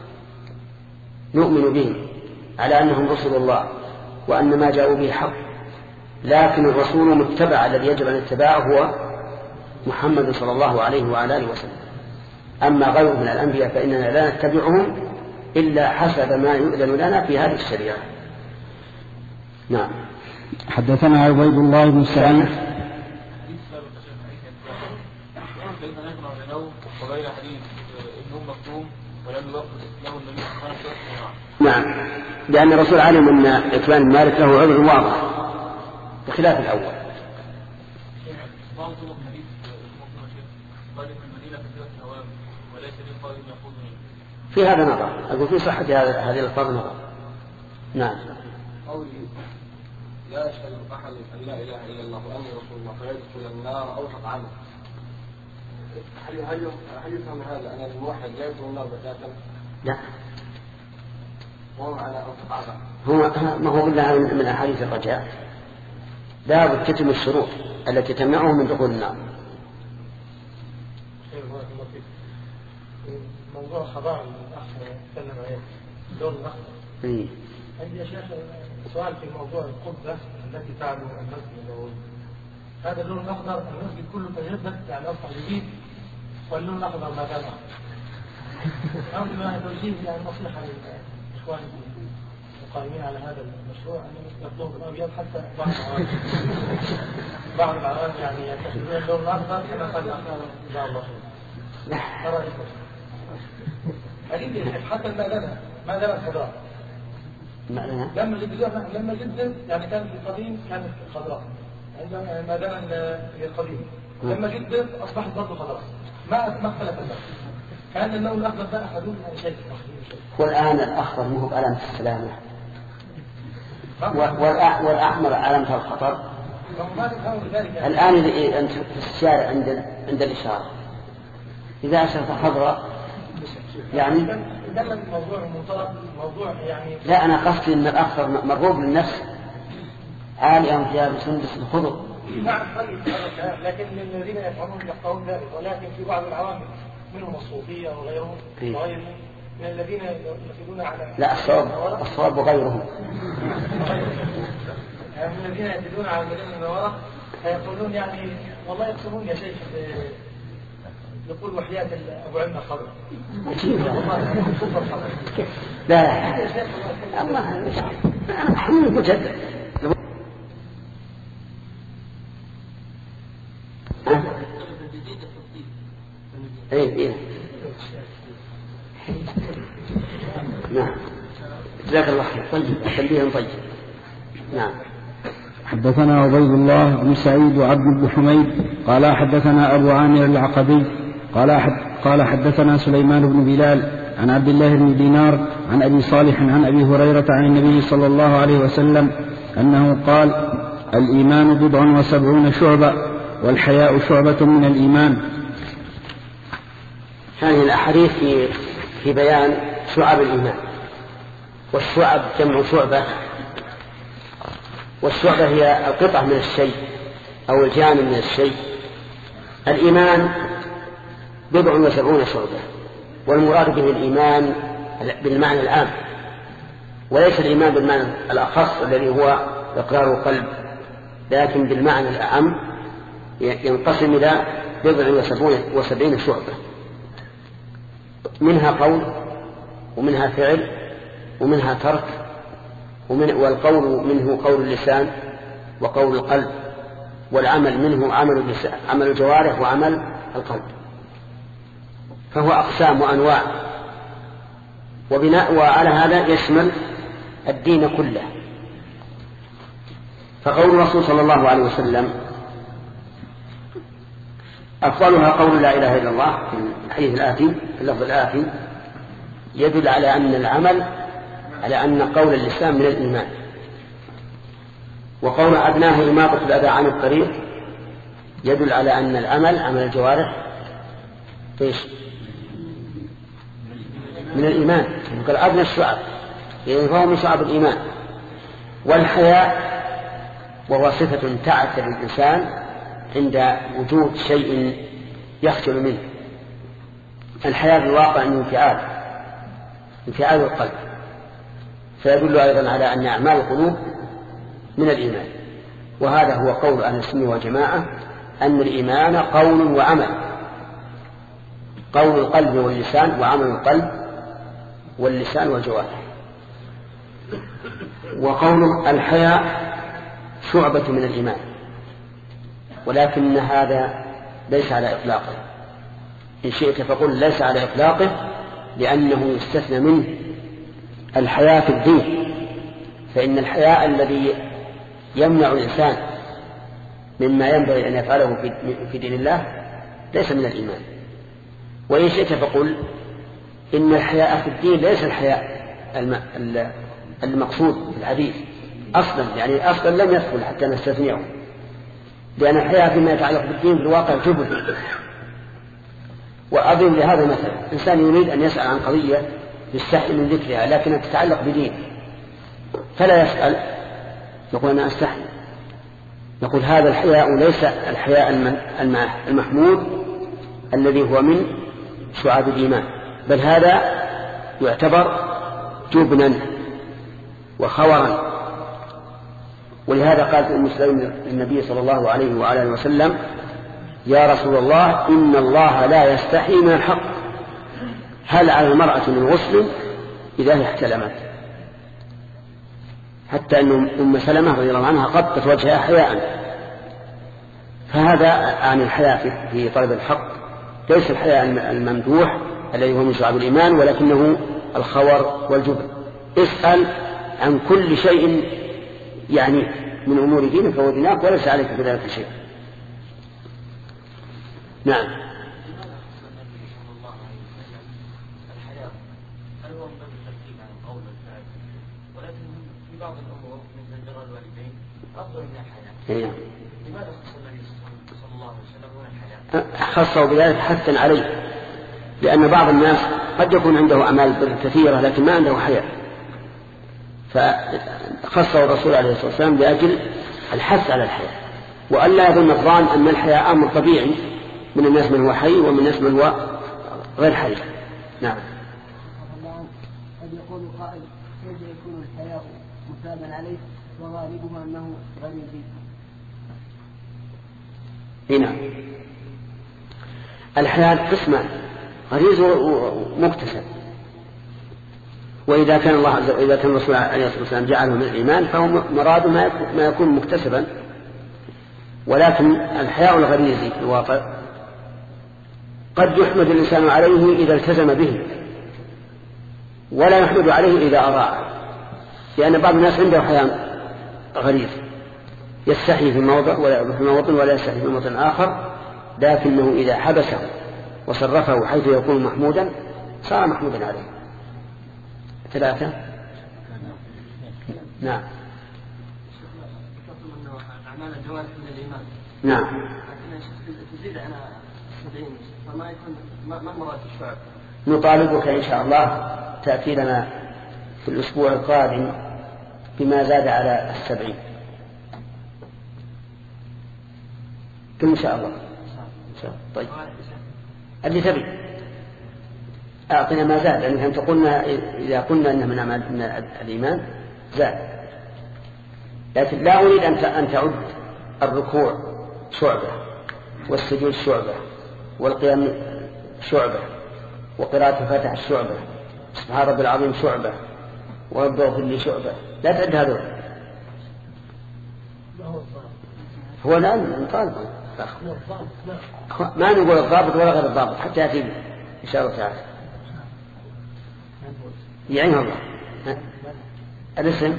نؤمن بهم على أنهم رسل الله وأن ما جاءوا به حق، لكن الرسول متبع الذي يجب أن يتبعه هو محمد صلى الله عليه وعلى آله وسلم. أما غيره من الأنبياء فإننا لا نتبعهم إلا حسب ما يؤذن لنا في هذه الشريعة. نعم. حدثنا عبيد الله بن سعيد. نعم، لأن الرسول علم أن إتيان المالك له عذر واضح بخلاف الأول. في هذا نظر، أقول في صحة هذه الألفاظ نظر. نعم. قولي لا يشهد أحد أن لا إله إلا الله وأني رسول الله فيدخل النار أوحق عنه، هل هل هل يفهم هذا أن الموحد لا يدخل النار بتاتا؟ لا. وهو على أوحق عنه. هو ما هو إلا من أحاديث الرجاء، لا تتم الشروط التي تمنعه من دخول النار. موضوع الخضار اللي الأخ تكلم عليه لون الأخضر. عندي يا شيخ سؤال في موضوع القبة التي تعلو المسجد النبوي. هذا اللون الأخضر المسجد كله تجدد يعني أصبح جديد، واللون الأخضر ما زال أخضر. أرجو توجيه يعني نصيحة للإخوان القائمين على هذا المشروع أن يطلبوا بالأبيض حتى بعض العوام بعض العوام يعني يتخذون اللون الأخضر كما قال الأخضر إن شاء الله. ما رأيكم؟ أكيد حتى المأذنة مأذنة خضراء. لما جددوها لما جدد يعني كانت في القديم كانت خضراء، عندما المأذنة القديم لما جدد أصبحت برضه خضراء، ما ما اختلف الناس. كان اللون الأخضر ده حدود عن شيء. والآن الأخضر مو بعلامة السلامة، والأحمر علامة الخطر. الآن أنت في الشارع عند عند الإشارة إذا أشرت خضراء يعني لما الموضوع المنطلق موضوع يعني لا، أنا قصدي أن الأخضر مرغوب للنفس عاليا ثياب سندس الخضر. نعم طيب، لكن الذين يفهمون يفقهون ذلك، ولكن في بعض العوامل منهم الصوفية وغيرهم وغيرهم من الذين يفيدون على لا الصواب الصواب وغيرهم من الذين يفيدون على المدينة المنورة فيقولون يعني والله يقسمون يا شيخ يقول وحياة أبو علم الخضر. لا لا الله أنا حمل مجدد. إيه إيه نعم جزاك الله خير. طيب تنبيه طيب. نعم. حدثنا عبيد الله بن سعيد وعبد بن حميد قال حدثنا أبو عامر العقدي قال قال حدثنا سليمان بن بلال عن عبد الله بن دينار عن أبي صالح عن أبي هريرة عن النبي صلى الله عليه وسلم أنه قال: الإيمان بضع وسبعون شعبة والحياء شعبة من الإيمان. هذه الأحاديث في في بيان شعب الإيمان، والشعب جمع شعبة، والشعبة هي القطعة من الشيء أو الجانب من الشيء. الإيمان بضع وسبعون شعبة، والمراد به الإيمان بالمعنى العام، وليس الإيمان بالمعنى الأخص الذي هو إقرار القلب، لكن بالمعنى الأعم ينقسم إلى بضع وسبعين شعبة، منها قول ومنها فعل ومنها ترك، ومن والقول منه قول اللسان وقول القلب، والعمل منه عمل اللسان عمل الجوارح وعمل القلب، فهو أقسام وأنواع. وبناء وعلى هذا يشمل الدين كله. فقول الرسول صلى الله عليه وسلم أفضلها قول لا إله إلا الله في الحديث الآتي في اللفظ الآتي، يدل على أن العمل على أن قول اللسان من الإيمان، وقول أدناه إماطة الأذى عن الطريق يدل على أن العمل عمل الجوارح إيش؟ من الإيمان، قال أدنى الشعب يعني فهو من شعب الإيمان. والحياء وهو صفة تعتري الإنسان عند وجود شيء يخجل منه. الحياء بالواقع أنه انفعال انفعال القلب، فيدل أيضا على أن أعمال القلوب من الإيمان. وهذا هو قول أهل السنة والجماعة، أن الإيمان قول وعمل، قول القلب واللسان وعمل القلب واللسان والجوارح. وقول الحياء شعبة من الإيمان، ولكن هذا ليس على إطلاقه، إن شئت فقل ليس على إطلاقه، لأنه يستثنى منه الحياء في الدين، فإن الحياء الذي يمنع الإنسان مما ينبغي أن يفعله في دين الله ليس من الإيمان. وإن شئت فقل إن الحياء في الدين ليس الحياء المقصود في الحديث أصلا، يعني أصلا لم يدخل حتى نستثنيه، لأن الحياء فيما يتعلق بالدين في الواقع جبل. وأضرب لهذا مثلا، إنسان يريد أن يسأل عن قضية يستحي من ذكرها لكنها تتعلق بدين، فلا يسأل، يقول أنا أستحي، نقول هذا الحياء ليس الحياء المحمود الذي هو من شعاب الإيمان، بل هذا يعتبر جبنا وخورا. ولهذا قالت أم سليم للنبي صلى الله عليه وعلى آله وسلم: يا رسول الله إن الله لا يستحي من الحق، هل على المرأة من غسل إذا هي احتلمت؟ حتى أن أم سلمة رضي الله عنها غطت وجهها حياء. فهذا عن الحياء في طلب الحق، ليس الحياء الممدوح الذي هو من شعب الإيمان، ولكنه الخور والجبن. اسأل عن كل شيء يعني من أمور دينك ودينك وليس عليك بذلك شيء. نعم. بعض الأمور مثل بر الوالدين أفضل من الحياء. لماذا خص النبي صلى الله عليه وسلم من الحياء؟ خصه بذلك حثا عليه، لأن بعض الناس قد يكون عنده أعمال بر كثيرة لكن ما عنده حياء، فخصه الرسول عليه الصلاة والسلام لأجل الحث على الحياء، وألا يظن الظان أن الحياء أمر طبيعي من الناس من هو حي ومن الناس من هو غير حي. نعم. قد يقول قائل كيف يكون الحياء مثابا عليه وغالبها أنه غريب؟ هنا الحياء قسمان: غريز ومكتسب. وإذا كان الله عز وجل إذا كان الرسول عليه الصلاة والسلام جعله من الإيمان فهو مراد ما يكون مكتسبا. ولكن الحياء الغريزي في الواقع قد يحمد الإنسان عليه إذا التزم به، ولا يحمد عليه إذا أضاع، لأن بعض الناس عنده حياء غريز يستحي في موضع ولا في موطن ولا يستحي في موطن آخر، لكنه إذا حبسه وصرفه حيث يكون محمودا صار محمودا عليه. ثلاثة. نعم. أعمال الجوارح من الإيمان. نعم. لكن تزيد على سبعين فما يكون ما المراد الشعب. نطالبك إن شاء الله تأتي لنا في الأسبوع القادم بما زاد على السبعين إن شاء الله. طيب اللي تبي أعطنا ما زاد، لأنك أنت قلنا إذا قلنا أنه من أعمال الإيمان زاد، لكن لا أريد أن تعد الركوع شعبة والسجود شعبة والقيام شعبة وقراءة الفاتحة الشعبة سبحان ربي العظيم شعبة ورب اغفر لي شعبة، لا تعد هذول. هو الآن نطالب ما نقول الضابط ولا غير الضابط حتى يأتي إن شاء الله تعالى يعينه الله. الاسم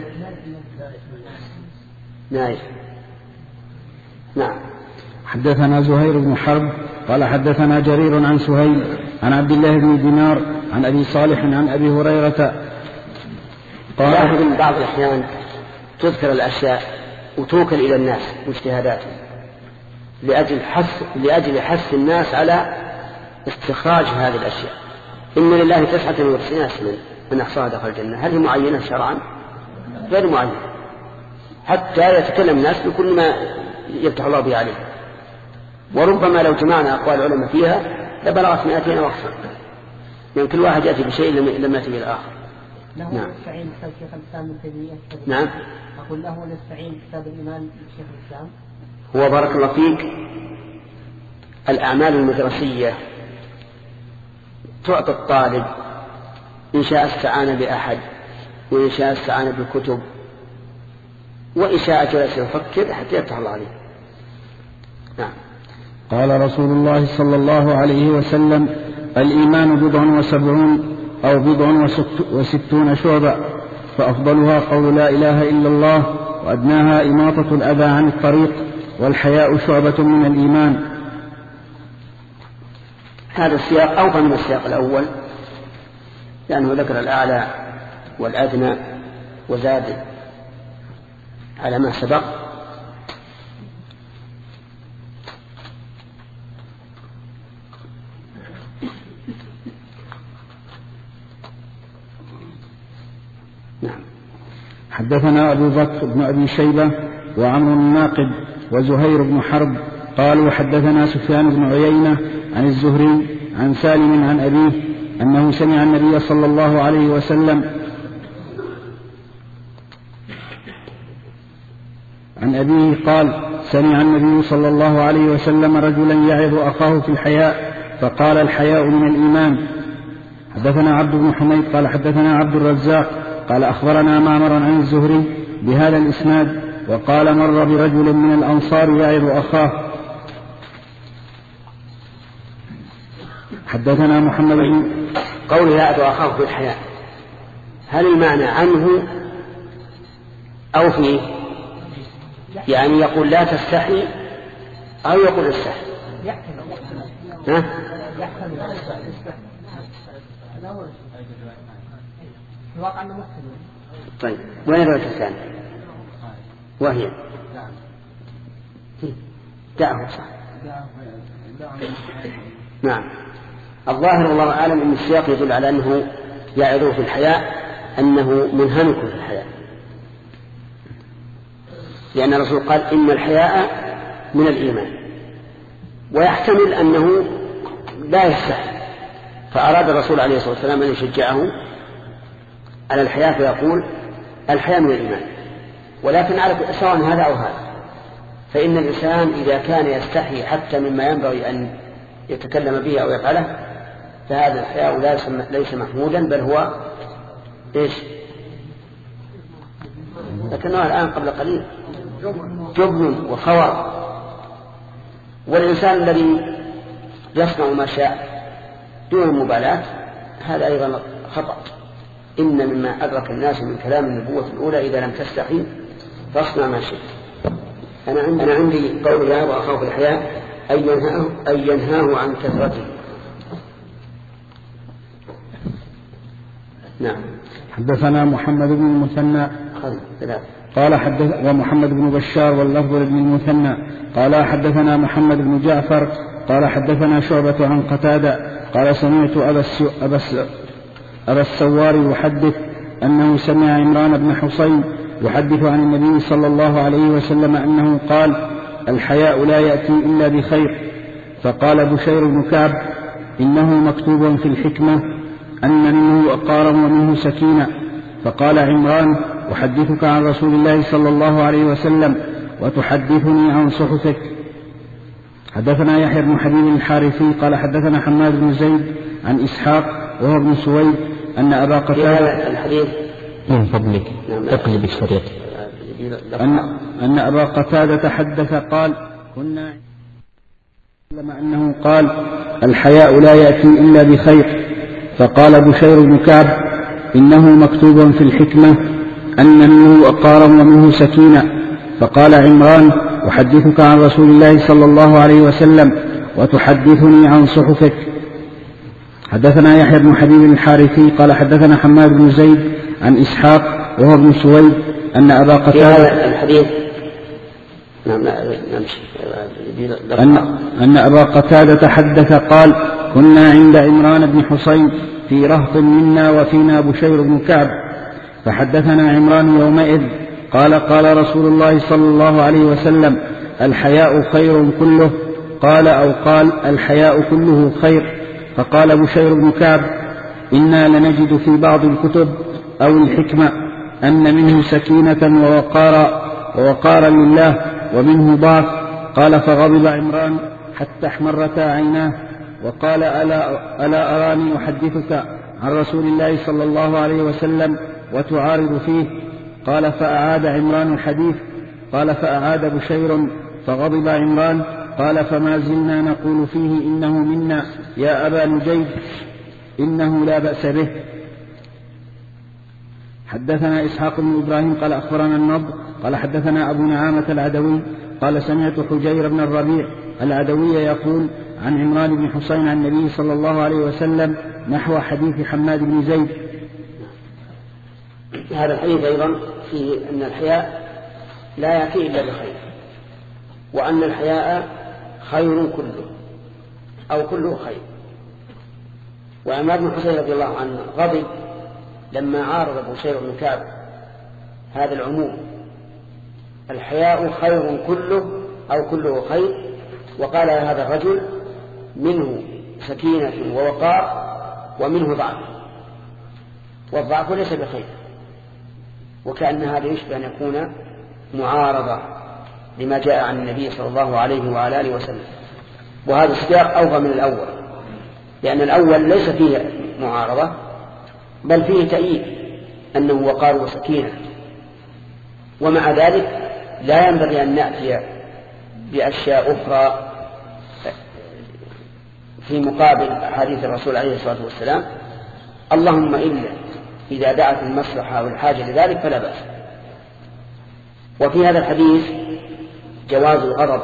نايف. نعم. حدثنا زهير بن حرب قال حدثنا جرير عن سهيل عن عبد الله بن دينار عن أبي صالح عن أبي هريرة قال من بعض الأحيان تذكر الأشياء وتوكل إلى الناس واجتهاداتهم لأجل حث لأجل حث الناس على استخراج هذه الأشياء. إن لله تسعة وتسعين اسما من أحصاها دخل الجنة. هل هي معينة شرعا؟ غير معينة، حتى يتكلم الناس بكل ما يفتح الله به عليه. وربما لو جمعنا أقوال العلماء فيها لبلغت مئتين وأكثر، يعني كل واحد يأتي بشيء لم يأتي بالآخر. له نعم. نستعين كتاب شيخ الإسلام ابن تيمية. نعم. أقول له نستعين كتاب الإيمان شيخ الإسلام. هو بارك الله فيك الأعمال المدرسية تعطي الطالب إن شاء استعان بأحد وإن شاء استعان بالكتب وإن شاء جلس يفكر حتى يفتح الله عليه. نعم. قال رسول الله صلى الله عليه وسلم الإيمان بضع وسبعون أو بضع وستون شعبة فأفضلها قول لا إله إلا الله وأدناها إماطة الأذى عن الطريق والحياء شعبة من الإيمان. هذا السياق أوفى من السياق الأول لأنه ذكر الأعلى والأدنى وزاد على ما سبق. نعم. حدثنا أبو بكر بن أبي شيبة وعمر الناقد وزهير بن حرب قالوا حدثنا سفيان بن عيينة عن الزهري عن سالم عن أبيه أنه سمع النبي صلى الله عليه وسلم عن أبيه قال سمع النبي صلى الله عليه وسلم رجلا يعظ أخاه في الحياء فقال الحياء من الإيمان. حدثنا عبد بن حميد قال حدثنا عبد الرزاق قال أخبرنا معمر عن الزهري بهذا الإسناد وقال مر برجل من الأنصار يعظ أخاه. حدثنا محمد بن قول يعظ أخاه في الحياء هل المعنى عنه أو فيه؟ يعني يقول لا تستحي أو يقول استحي؟ ها؟ طيب وين الرواية الثانية؟ وهي دعه صح. نعم. الظاهر والله أعلم أن السياق يدل على أنه يعظه في الحياء أنه منهمك في الحياء، لأن الرسول قال إن الحياء من الإيمان، ويحتمل أنه لا يستحي، فأراد الرسول عليه الصلاة والسلام أن يشجعه على الحياء فيقول الحياء من الإيمان. ولكن على سواء هذا أو هذا، فإن الإنسان إذا كان يستحي حتى مما ينبغي أن يتكلم به أو يفعله فهذا الحياء ليس محمودا بل هو إيش؟ لكنه الآن قبل قليل جبن وخور. والإنسان الذي يصنع ما شاء دون مبالاة هذا أيضا خطأ. إن مما أدرك الناس من كلام النبوة الأولى إذا لم تستحي فاصنع ما شئت. أنا عندي, أنا عندي قول الله وأخاف الحياء أي ينهاه, أي ينهاه عن كثرته. نعم. حدثنا محمد بن المثنى قال حدث ومحمد بن بشار واللفظ لابن المثنى قال حدثنا محمد بن جعفر قال حدثنا شعبة عن قتادة قال سمعت أبا, أبا, أبا السوار يحدث أنه سمع عمران بن حصين يحدث عن النبي صلى الله عليه وسلم أنه قال الحياء لا يأتي إلا بخير. فقال بشير بن كعب إنه مكتوب في الحكمة أن منه وقارا ومنه سكينة. فقال عمران أحدثك عن رسول الله صلى الله عليه وسلم وتحدثني عن صحفك. حدثنا يحيى بن حبيب الحارثي قال حدثنا حماد بن زيد عن إسحاق وهو ابن سويد أن أبا قتادة الحديث من فضلك اقلب الشريط أن, أن أبا قتادة حدث قال كنا لما أنه قال الحياء لا يأتي إلا بخير. فقال بشير بن كعب إنه مكتوب في الحكمة أن منه وقارا ومنه سكينة. فقال عمران أحدثك عن رسول الله صلى الله عليه وسلم وتحدثني عن صحفك. حدثنا يحيى بن حبيب الحارثي قال حدثنا حماد بن زيد عن إسحاق وهو ابن سويد أن أبا قتادة الحديث نعم أن, أن أبا قتادة حدث قال كنا عند عمران بن حصين في رهط منا وفينا بشير بن كعب فحدثنا عمران يومئذ قال قال رسول الله صلى الله عليه وسلم الحياء خير كله قال أو قال الحياء كله خير. فقال بشير بن كعب إنا لنجد في بعض الكتب أو الحكمة أن منه سكينة ووقارا ووقارا لله ومنه ضعف. قال فغضب عمران حتى احمرتا عيناه وقال ألا, ألا أراني أحدثك عن رسول الله صلى الله عليه وسلم وتعارض فيه. قال فأعاد عمران الحديث. قال فأعاد بشير فغضب عمران قال فما زلنا نقول فيه إنه منا يا أبا نجيب إنه لا بأس به. حدثنا إسحاق بن إبراهيم قال أخبرنا النضر قال حدثنا أبو نعامة العدوي قال سمعت حجير بن الربيع العدوي يقول عن عمران بن حصين عن النبي صلى الله عليه وسلم نحو حديث حماد بن زيد. هذا الحديث أيضا فيه أن الحياء لا يأتي إلا بخير وأن الحياء خير كله أو كله خير. وعمران بن حصين رضي الله عنه غضب لما عارض بشير بن كعب هذا العموم الحياء خير كله أو كله خير. وقال هذا الرجل منه سكينة ووقار ومنه ضعف والضعف ليس بخير. وكأن هذا يشبه أن يكون معارضة لما جاء عن النبي صلى الله عليه وعلى آله وسلم. وهذا السياق أوفى من الأول لأن الأول ليس فيه معارضة بل فيه تأييد أنه وقار وسكينة. ومع ذلك لا ينبغي أن نأتي بأشياء أخرى في مقابل أحاديث الرسول عليه الصلاة والسلام اللهم إلا إذا دعت المصلحة والحاجة لذلك فلا بأس. وفي هذا الحديث جواز الغضب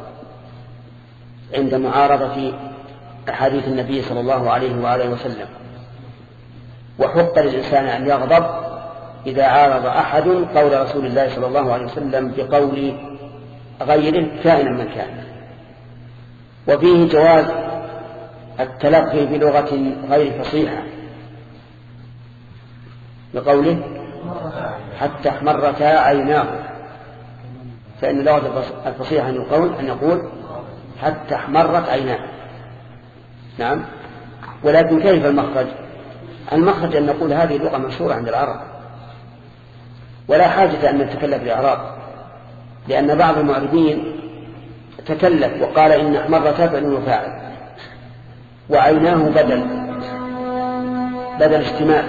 عند معارضة أحاديث النبي صلى الله عليه وآله وسلم. وحق للإنسان أن يغضب إذا عارض أحد قول رسول الله صلى الله عليه وسلم بقول غيره كائنا من كان. وفيه جواز التلقي بلغة غير فصيحة بقوله حتى احمرتا عيناه. فإن لغة الفصيحة أن يقول, أن يقول حتى احمرت عيناه. نعم. ولكن كيف المخرج؟ المخرج أن نقول هذه اللغة مشهورة عند العرب ولا حاجة أن نتكلم بالإعراب لأن بعض المعربين تكلف وقال إن احمرتا فعل وفاعل وعيناه بدل بدل اشتمال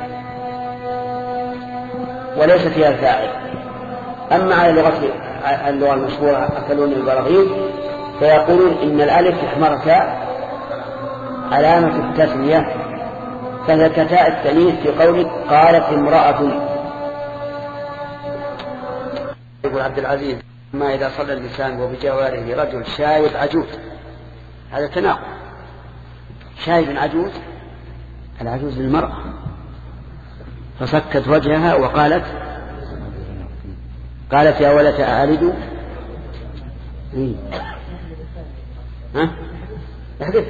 وليس فيها الفاعل. أما على اللغة اللغة المشهورة أكلون البراغيث فيقولون إن الألف احمرتا علامة التثنية فهي كتاء التأنيث في قولك قالت امرأة. يقول عبد العزيز ما إذا صلى الإنسان وبجواره رجل شايب عجوز، هذا تناقض. شايب عجوز، العجوز للمرأة، فسكت وجهها وقالت قالت يا ولد أعالج. إيه؟ ها؟ احدث.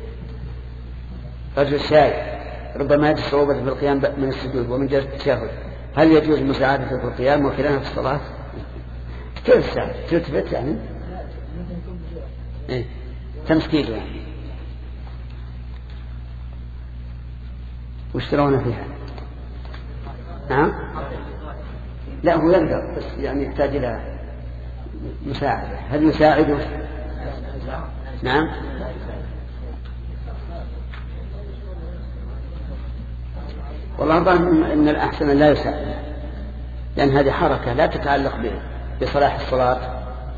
رجل شايب ربما يجد صعوبة في القيام من السجود ومن جلسة التشهد، هل يجوز مساعدته في القيام وخلافه في الصلاة؟ كيف تساعد؟ تلتفت يعني؟ إيه؟ تمسكيد يعني. وش ترون فيها؟ نعم؟ لا هو يقدر بس يعني يحتاج إلى مساعدة. هل يساعده؟ نعم؟ والله أظن إن الأحسن لا يساعد، لأن هذه حركة لا تتعلق بصلاح الصلاة.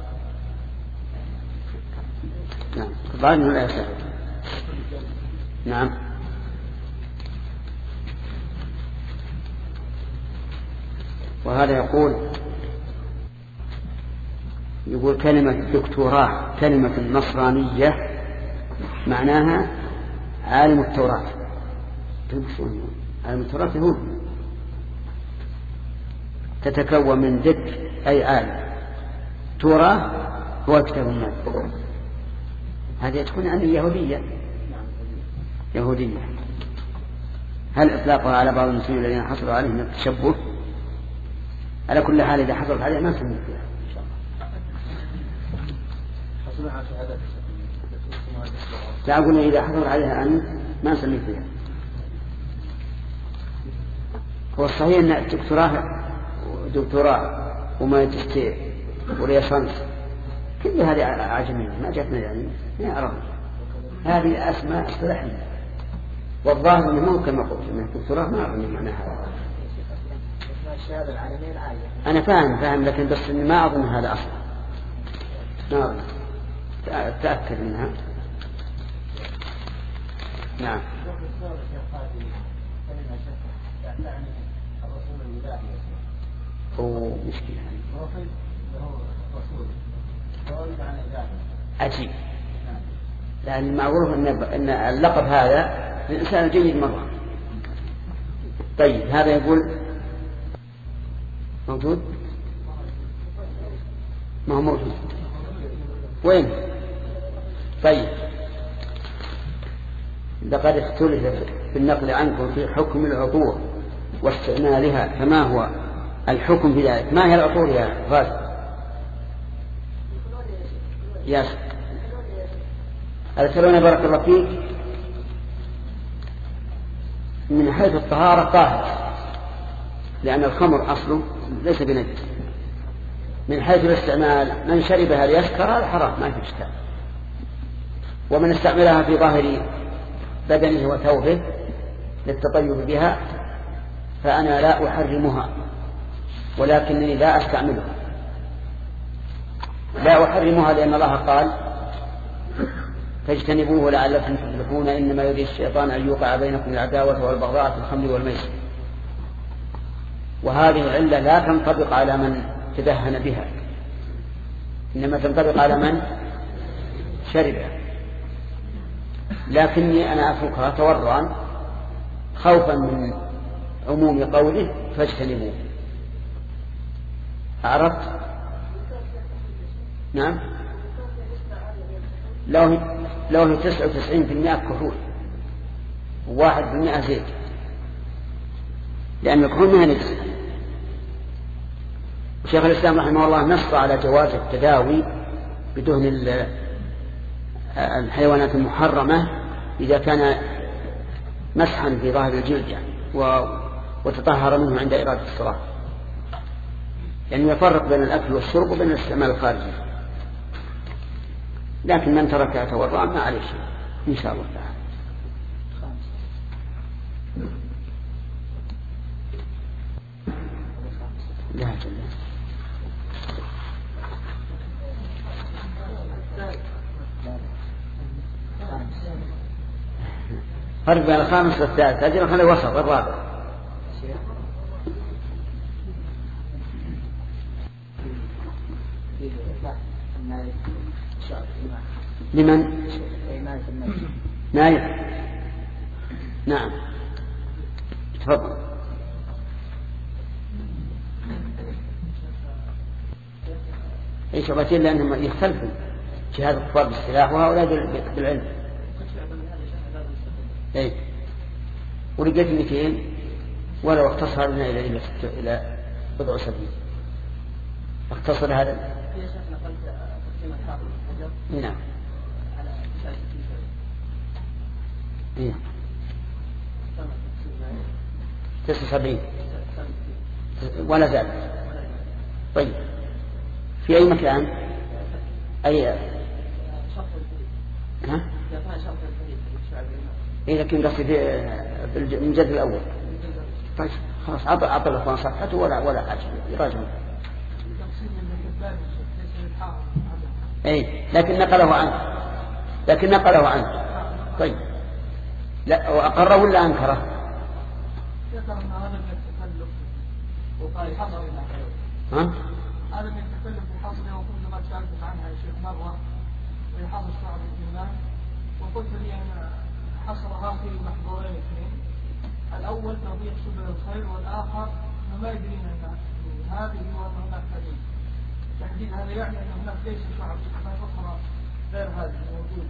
نعم الظاهر لا يساعد. نعم. وهذا يقول يقول كلمة دكتوراه كلمة نصرانية معناها عالم التوراة. عالم التوراة هو تتكون من دك أي عالم، توراة هو كتاب الله. هذه تكون عن اليهودية يهودية. هل إطلاقها على بعض المسلمين الذين حصلوا عليهم التشبه؟ على كل حال إذا حصلت عليها ما نسمي فيها إن شاء الله. لا أقول إذا حصلت عليها أنت ما نسمي فيها. هو الصحيح أن الدكتوراه دكتوراه وماجستير وليسانس كل هذه عجمية ما جاتنا يعني ما عرفنا هذه أسماء اصطلاحية، والظاهر أنه ممكن ما قلت أن الدكتوراه ما أظن معناها. أنا فاهم فاهم لكن بس إني ما أظن هذا أصلا. نعم تأكد منها. نعم. أوه مشكلة. عجيب. لأن المعروف أن اللقب هذا للإنسان جيد مرة. طيب هذا يقول موجود؟ ما هو موجود. وين؟ طيب لقد اختلف في النقل عنكم في حكم العطور واستعمالها، فما هو الحكم في ذلك؟ ما هي العطور يا غازي؟ ياس الكلون بارك الله فيك. من حيث الطهارة طاهر لأن الخمر أصله ليس بنجس. من حيث الاستعمال من شربها ليسكر هذا حرام ما في إشكال، ومن استعملها في ظاهر بدنه وثوبه للتطيب بها فأنا لا أحرمها ولكنني لا أستعملها. لا أحرمها لأن الله قال فاجتنبوه لعلكم تفلحون إنما يريد الشيطان أن يوقع بينكم العداوة والبغضاء في الخمر والميسر. وهذه العلة لا تنطبق على من تدهن بها، إنما تنطبق على من شربها. لكني أنا أتركها تورعا خوفا من عموم قوله فاجتنبوه. عرفت؟ نعم. لو لو تسعة وتسعين في المئة كحول وواحد في المئة زيت، لأن الكحول ما نجس. وشيخ الإسلام رحمه الله نص على جواز التداوي بدهن الحيوانات المحرمة إذا كان مسحا في ظاهر الجلد يعني وتطهر منه عند إرادة الصلاة، يعني يفرق بين الأكل والشرب وبين الاستعمال الخارجي. لكن من تركها تورعا ما عليه شيء إن شاء الله تعالى. لا جل. فرق بين الخامس والثالث أجل خلي وسط الرابع. لمن؟ نايف. نعم تفضل. أي شعبتين لأنهم يختلفون، جهاد الكفار بالسلاح وهؤلاء بالعلم. أي ولقيت مئتين ولو اختصر لنا إلى إلى إلى بضع سبيل اختصر هذا. نعم. إيه. تسعة وسبعين ولا زال. طيب في أي مكان؟ أي ها؟ إيه لكن قصدي في المجلد الأول. طيب خلاص عطى عطى الأخوان صفحته ولا ولا حاجة يراجعون. إيه لكن نقله عنه لكن نقله عنه. طيب لا وأقره ولا أنكره؟ ذكر أن هذا من التكلف وقال حصل ها؟ هذا من التكلف بحصله وكنت قد سألتك عنها يا شيخ مرة وهي حصل شعب الإيمان وقلت لي أن حصرها في محظورين اثنين، الأول توضيح سبل الخير والآخر أنه ما يدرين أن هذه وأن هناك حديث تحديد. هذا يعني أن هناك ليس شعب الإيمان أخرى غير هذه موجودة.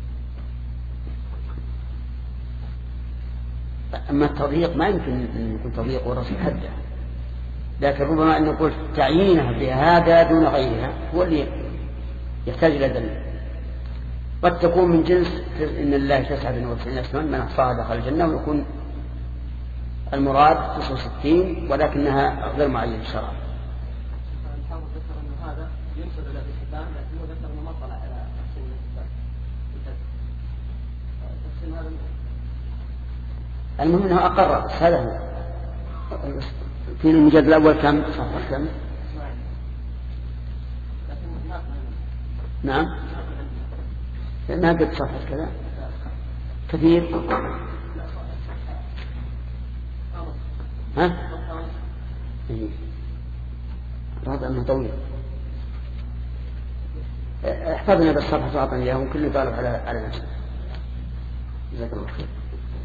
أما التضييق ما يمكن أن يكون تضييق ورسم حده، لكن ربما أن نقول تعيينها بهذا دون غيرها هو اللي يحتاج إلى دليل. قد تكون من جنس إن الله تسعة وتسعين اسما من أحصاها دخل الجنة، ويكون المراد تسعة وستين ولكنها غير معين شرعا. الحافظ ذكر أن هذا ينسب إلى الكتاب لكنه ذكر أنه ما طلع على تحسين الكتاب. تحسين هذا المهم أنه أقر هذا هو. في المجلد الأول كم صفحة كم؟ نعم ما قد صفحة كذا كثير. ها؟ هذا أنه طويل. احفظنا بالصفحة وأعطني إياه وكل يطالب على على نفسه. جزاك الله خير.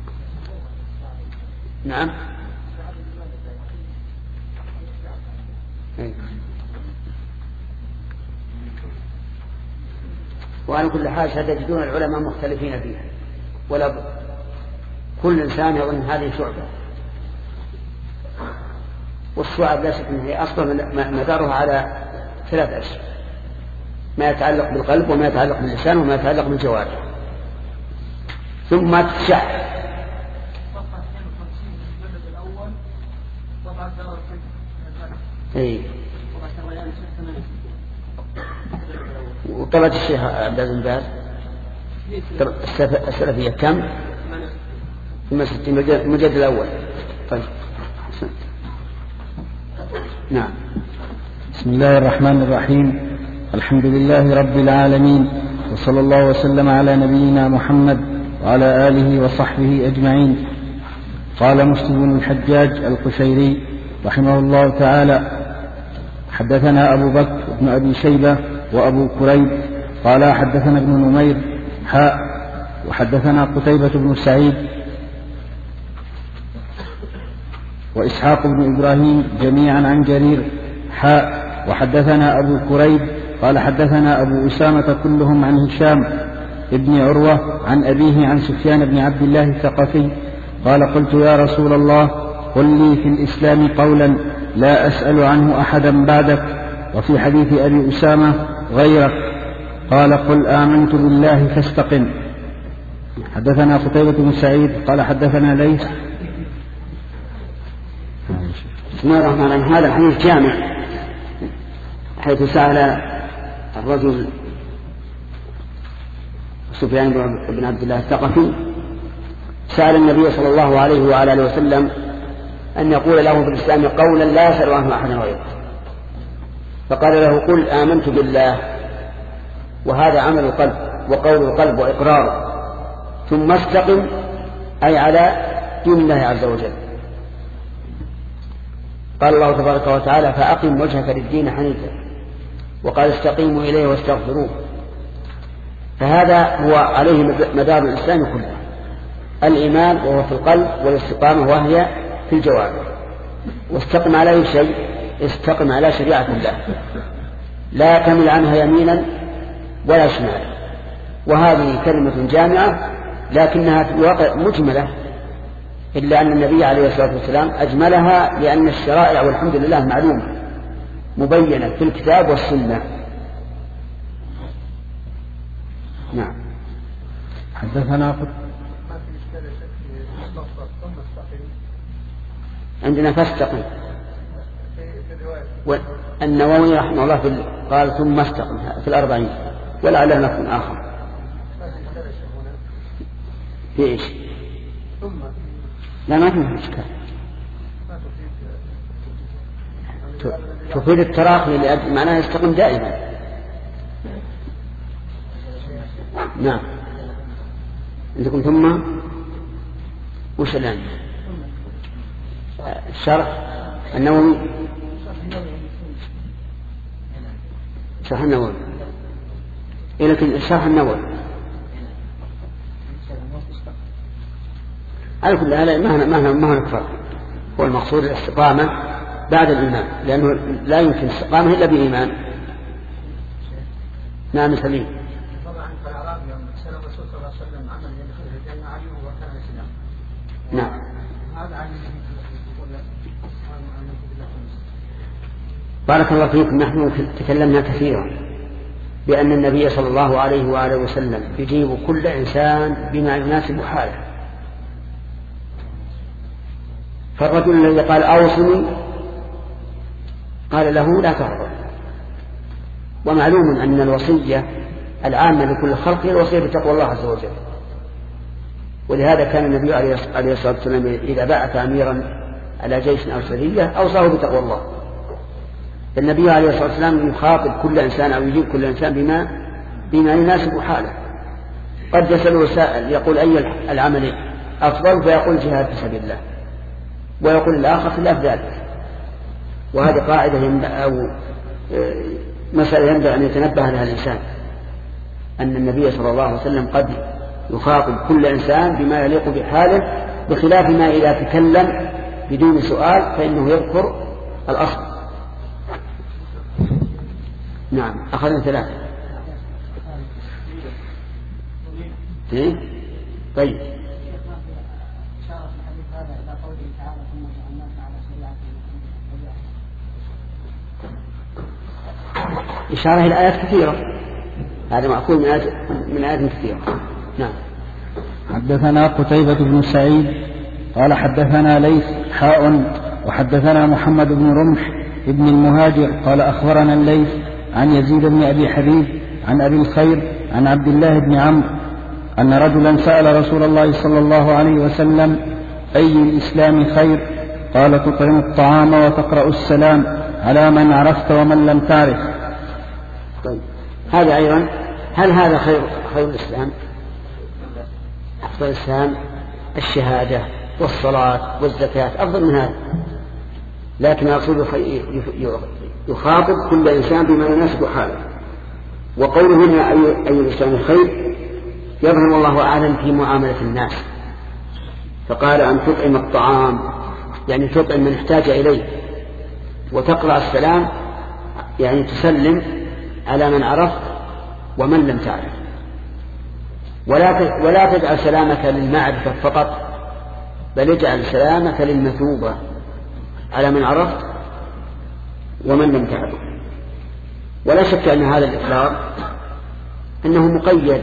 نعم. وعلى كل حال ستجدون العلماء مختلفين فيها، ولا ب... كل إنسان يظن هذه شعبة، والشعب لا شك أنها أصلا مدارها على ثلاث أشياء: ما يتعلق بالقلب وما يتعلق باللسان وما يتعلق بالجوارح، ثم تشع. اي وطلعت الشيخ عبد العزيز باز السلفية كم؟ ثم ستين المجلد الأول. طيب نعم. بسم الله الرحمن الرحيم. الحمد لله رب العالمين، وصلى الله وسلم على نبينا محمد وعلى آله وصحبه أجمعين. قال مسلم بن الحجاج القشيري رحمه الله تعالى: حدثنا أبو بكر بن أبي شيبة وأبو كريب قال حدثنا ابن نمير حاء وحدثنا قتيبة بن سعيد وإسحاق بن إبراهيم جميعا عن جرير حاء وحدثنا أبو كريب قال حدثنا أبو أسامة كلهم عن هشام ابن عروة عن أبيه عن سفيان بن عبد الله الثقفي قال: قلت يا رسول الله قل لي في الإسلام قولا لا أسأل عنه أحدا بعدك، وفي حديث أبي أسامة غيرك. قال: قل آمنت بالله فاستقم. حدثنا قتيبة بن سعيد قال حدثنا ليث. بسم الله الرحمن الرحيم. هذا الحديث جامع، حيث سأل الرجل سفيان بن عبد الله الثقفي سأل النبي صلى الله عليه وعلى آله وسلم أن يقول له في الإسلام قولا لا يسأل عنه أحدا غيره، فقال له: قل آمنت بالله، وهذا عمل القلب وقول القلب وإقراره، ثم استقم أي على دين الله عز وجل. قال الله تبارك وتعالى: فأقم وجهك للدين حنيفا، وقال: استقيموا إليه واستغفروه. فهذا هو عليه مدار الإسلام كله، الإيمان وهو في القلب، والاستقامة وهي في الجواب. واستقم على أي شيء؟ استقم على شريعة الله، لا تمل عنها يمينا ولا شمالا. وهذه كلمة جامعة لكنها في الواقع مجملة، إلا أن النبي عليه الصلاة والسلام أجملها، لأن الشرائع والحمد لله معلومة مبينة في الكتاب والسنة. نعم. حدثنا عندنا فاستقم، والنووي رحمه الله في قال ثم استقم في الأربعين، ولعله نكون آخر في إيش؟ لا ما فيه إشكال، تفيد التراخي لأجل معناه يستقم دائما. نعم. عندكم ثم وش الآن؟ الشرح النووي، شرح النووي، إيه لكن الشرح النووي على كل هذا ما ما ما هو الفرق. هو المقصود الاستقامة بعد الإيمان، لأنه لا يمكن الاستقامة إلا بإيمان. نعم سليم. طبعا في الأعراب يوم سأل الرسول صلى الله عليه وسلم عمن يدخل الجنة علي وكان الإسلام. نعم. هذا علي. بارك الله فيكم. نحن تكلمنا كثيرا بأن النبي صلى الله عليه وآله وسلم يجيب كل إنسان بما يناسب حاله. فالرجل الذي قال أوصني قال له لا تغضب. ومعلوم أن الوصية العامة لكل خلق هي الوصية بتقوى الله عز وجل، ولهذا كان النبي عليه الصلاة والسلام إذا بعث أميرا على جيش أو سرية أوصاه بتقوى الله. النبي عليه الصلاة والسلام يخاطب كل إنسان أو يجيب كل إنسان بما بما يناسب حاله. قد يسأله سائل يقول أي العمل أفضل؟ فيقول جهاد في سبيل الله، ويقول الآخر خلاف ذلك. وهذه قاعدة أو مسألة ينبغي أن يتنبه لها الإنسان، أن النبي صلى الله عليه وسلم قد يخاطب كل إنسان بما يليق بحاله، بخلاف ما إذا تكلم بدون سؤال فإنه يذكر الأصل. نعم. أخذنا ثلاثة. إيه؟ طيب. إشارة إلى آيات كثيرة، هذا مأخوذ من آيات من آيات كثيرة. نعم. حدثنا قتيبة بن سعيد قال حدثنا ليث حاء وحدثنا محمد بن رمح ابن المهاجر قال أخبرنا الليث عن يزيد بن أبي حبيب عن أبي الخير عن عبد الله بن عمرو أن رجلا سأل رسول الله صلى الله عليه وسلم أي الإسلام خير؟ قال تطعم الطعام وتقرأ السلام على من عرفت ومن لم تعرف. طيب هذا أيضا، هل هذا خير خير الإسلام؟ أفضل الإسلام الشهادة والصلاة والزكاة أفضل من هذا، لكن الرسول يخاطب كل إنسان بما يناسب حاله. وقوله هنا أي, أي الإسلام خير يظهر الله أعلم في معاملة الناس، فقال أن تطعم الطعام يعني تطعم من احتاج إليه، وتقرأ السلام يعني تسلم على من عرفت ومن لم تعرف، ولا ولا تجعل سلامك للمعرفة فقط، بل اجعل سلامك للمثوبة على من عرفت ومن لم تعرف. ولا شك أن هذا الإطلاق أنه مقيد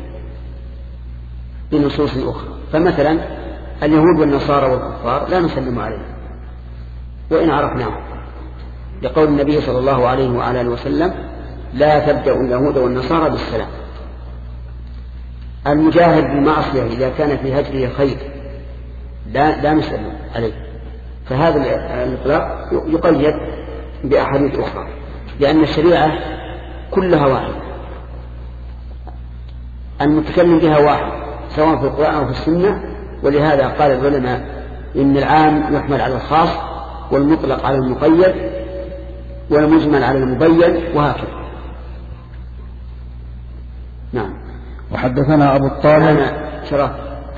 بنصوص أخرى، فمثلا اليهود والنصارى والكفار لا نسلم عليهم وإن عرفناهم، لقول النبي صلى الله عليه وعلى آله وسلم لا تبدأ اليهود والنصارى بالسلام. المجاهد بالمعصية إذا كان في هجره خير لا, لا نسلم عليه. فهذا الإطلاق يقيد بأحاديث أخرى، لأن الشريعة كلها واحدة، المتكلم بها واحد سواء في القرآن أو في السنة. ولهذا قال العلماء إن العام يحمل على الخاص، والمطلق على المقيد، والمجمل على المبين، وهكذا. نعم. وحدثنا أبو الطاهر شرف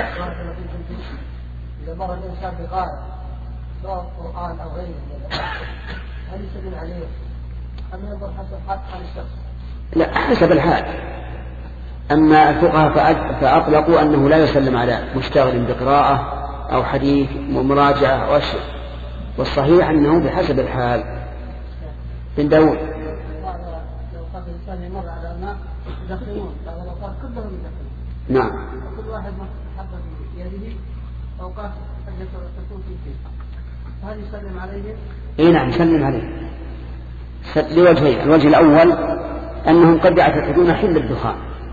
إذا مر الإنسان بغائب سواء القرآن أو غيره هل يسلم عليه أم ينظر حسب حال الشخص؟ لا، حسب الحال. أما الفقهاء فأطلقوا أنه لا يسلم على مشتغل بقراءة أو حديث ومراجعة أو أشياء، والصحيح أنه بحسب الحال. بن داود لو قال الإنسان يمر على الماء يدخلون، لو قال كلهم يدخلون. نعم. وكل واحد حط في يده أوقات قد تكون فيه، هل يسلم عليهم؟ إيه نعم، يسلم عليهم لوجهين. الوجه الأول أنهم قد يعتقدون حل الدخان،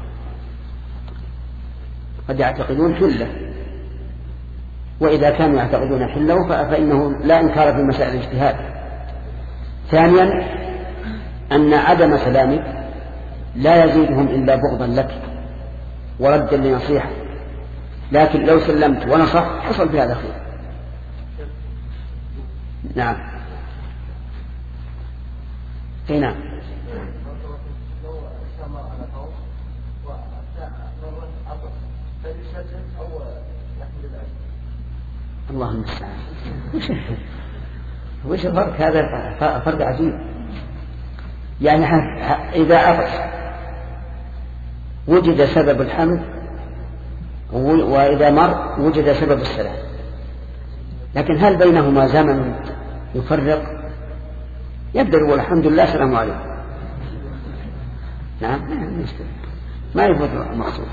قد يعتقدون حله، وإذا كانوا يعتقدون حله فإنه لا إنكار في مسائل الاجتهاد. ثانيا أن عدم سلامك لا يزيدهم إلا بغضا لك وردا لنصيحة، لكن لو سلمت ونصح حصل في هذا خير. نعم. اي نعم. الله المستعان. وش الفرق؟ هذا فرق عجيب. يعني إذا عطس وجد سبب الحمل، وإذا مر وجد سبب السلام، لكن هل بينهما زمن يفرق؟ يبدأ والحمد لله السلام عليكم. نعم، ما يفوت المقصود.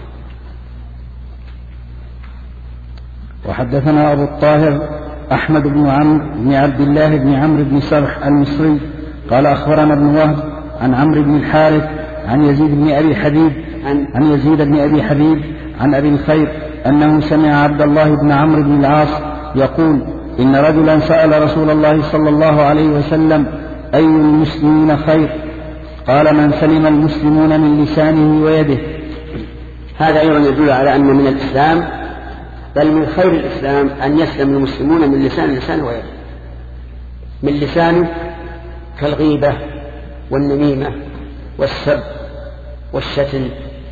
وحدثنا أبو الطاهر أحمد بن عمرو بن عبد الله بن عمرو بن سرح المصري قال أخبرنا ابن وهب عن عمرو بن الحارث عن يزيد بن أبي حبيب عن يزيد بن أبي حبيب عن أبي الخير أنه سمع عبد الله بن عمرو بن العاص يقول إن رجلا سأل رسول الله صلى الله عليه وسلم أي المسلمين خير؟ قال من سلم المسلمون من لسانه ويده. هذا أيضا يدل على أن من الإسلام بل من خير الإسلام أن يسلم المسلمون من لسان لسانه ويده. من لسانه كالغيبة والنميمة والسب والشتم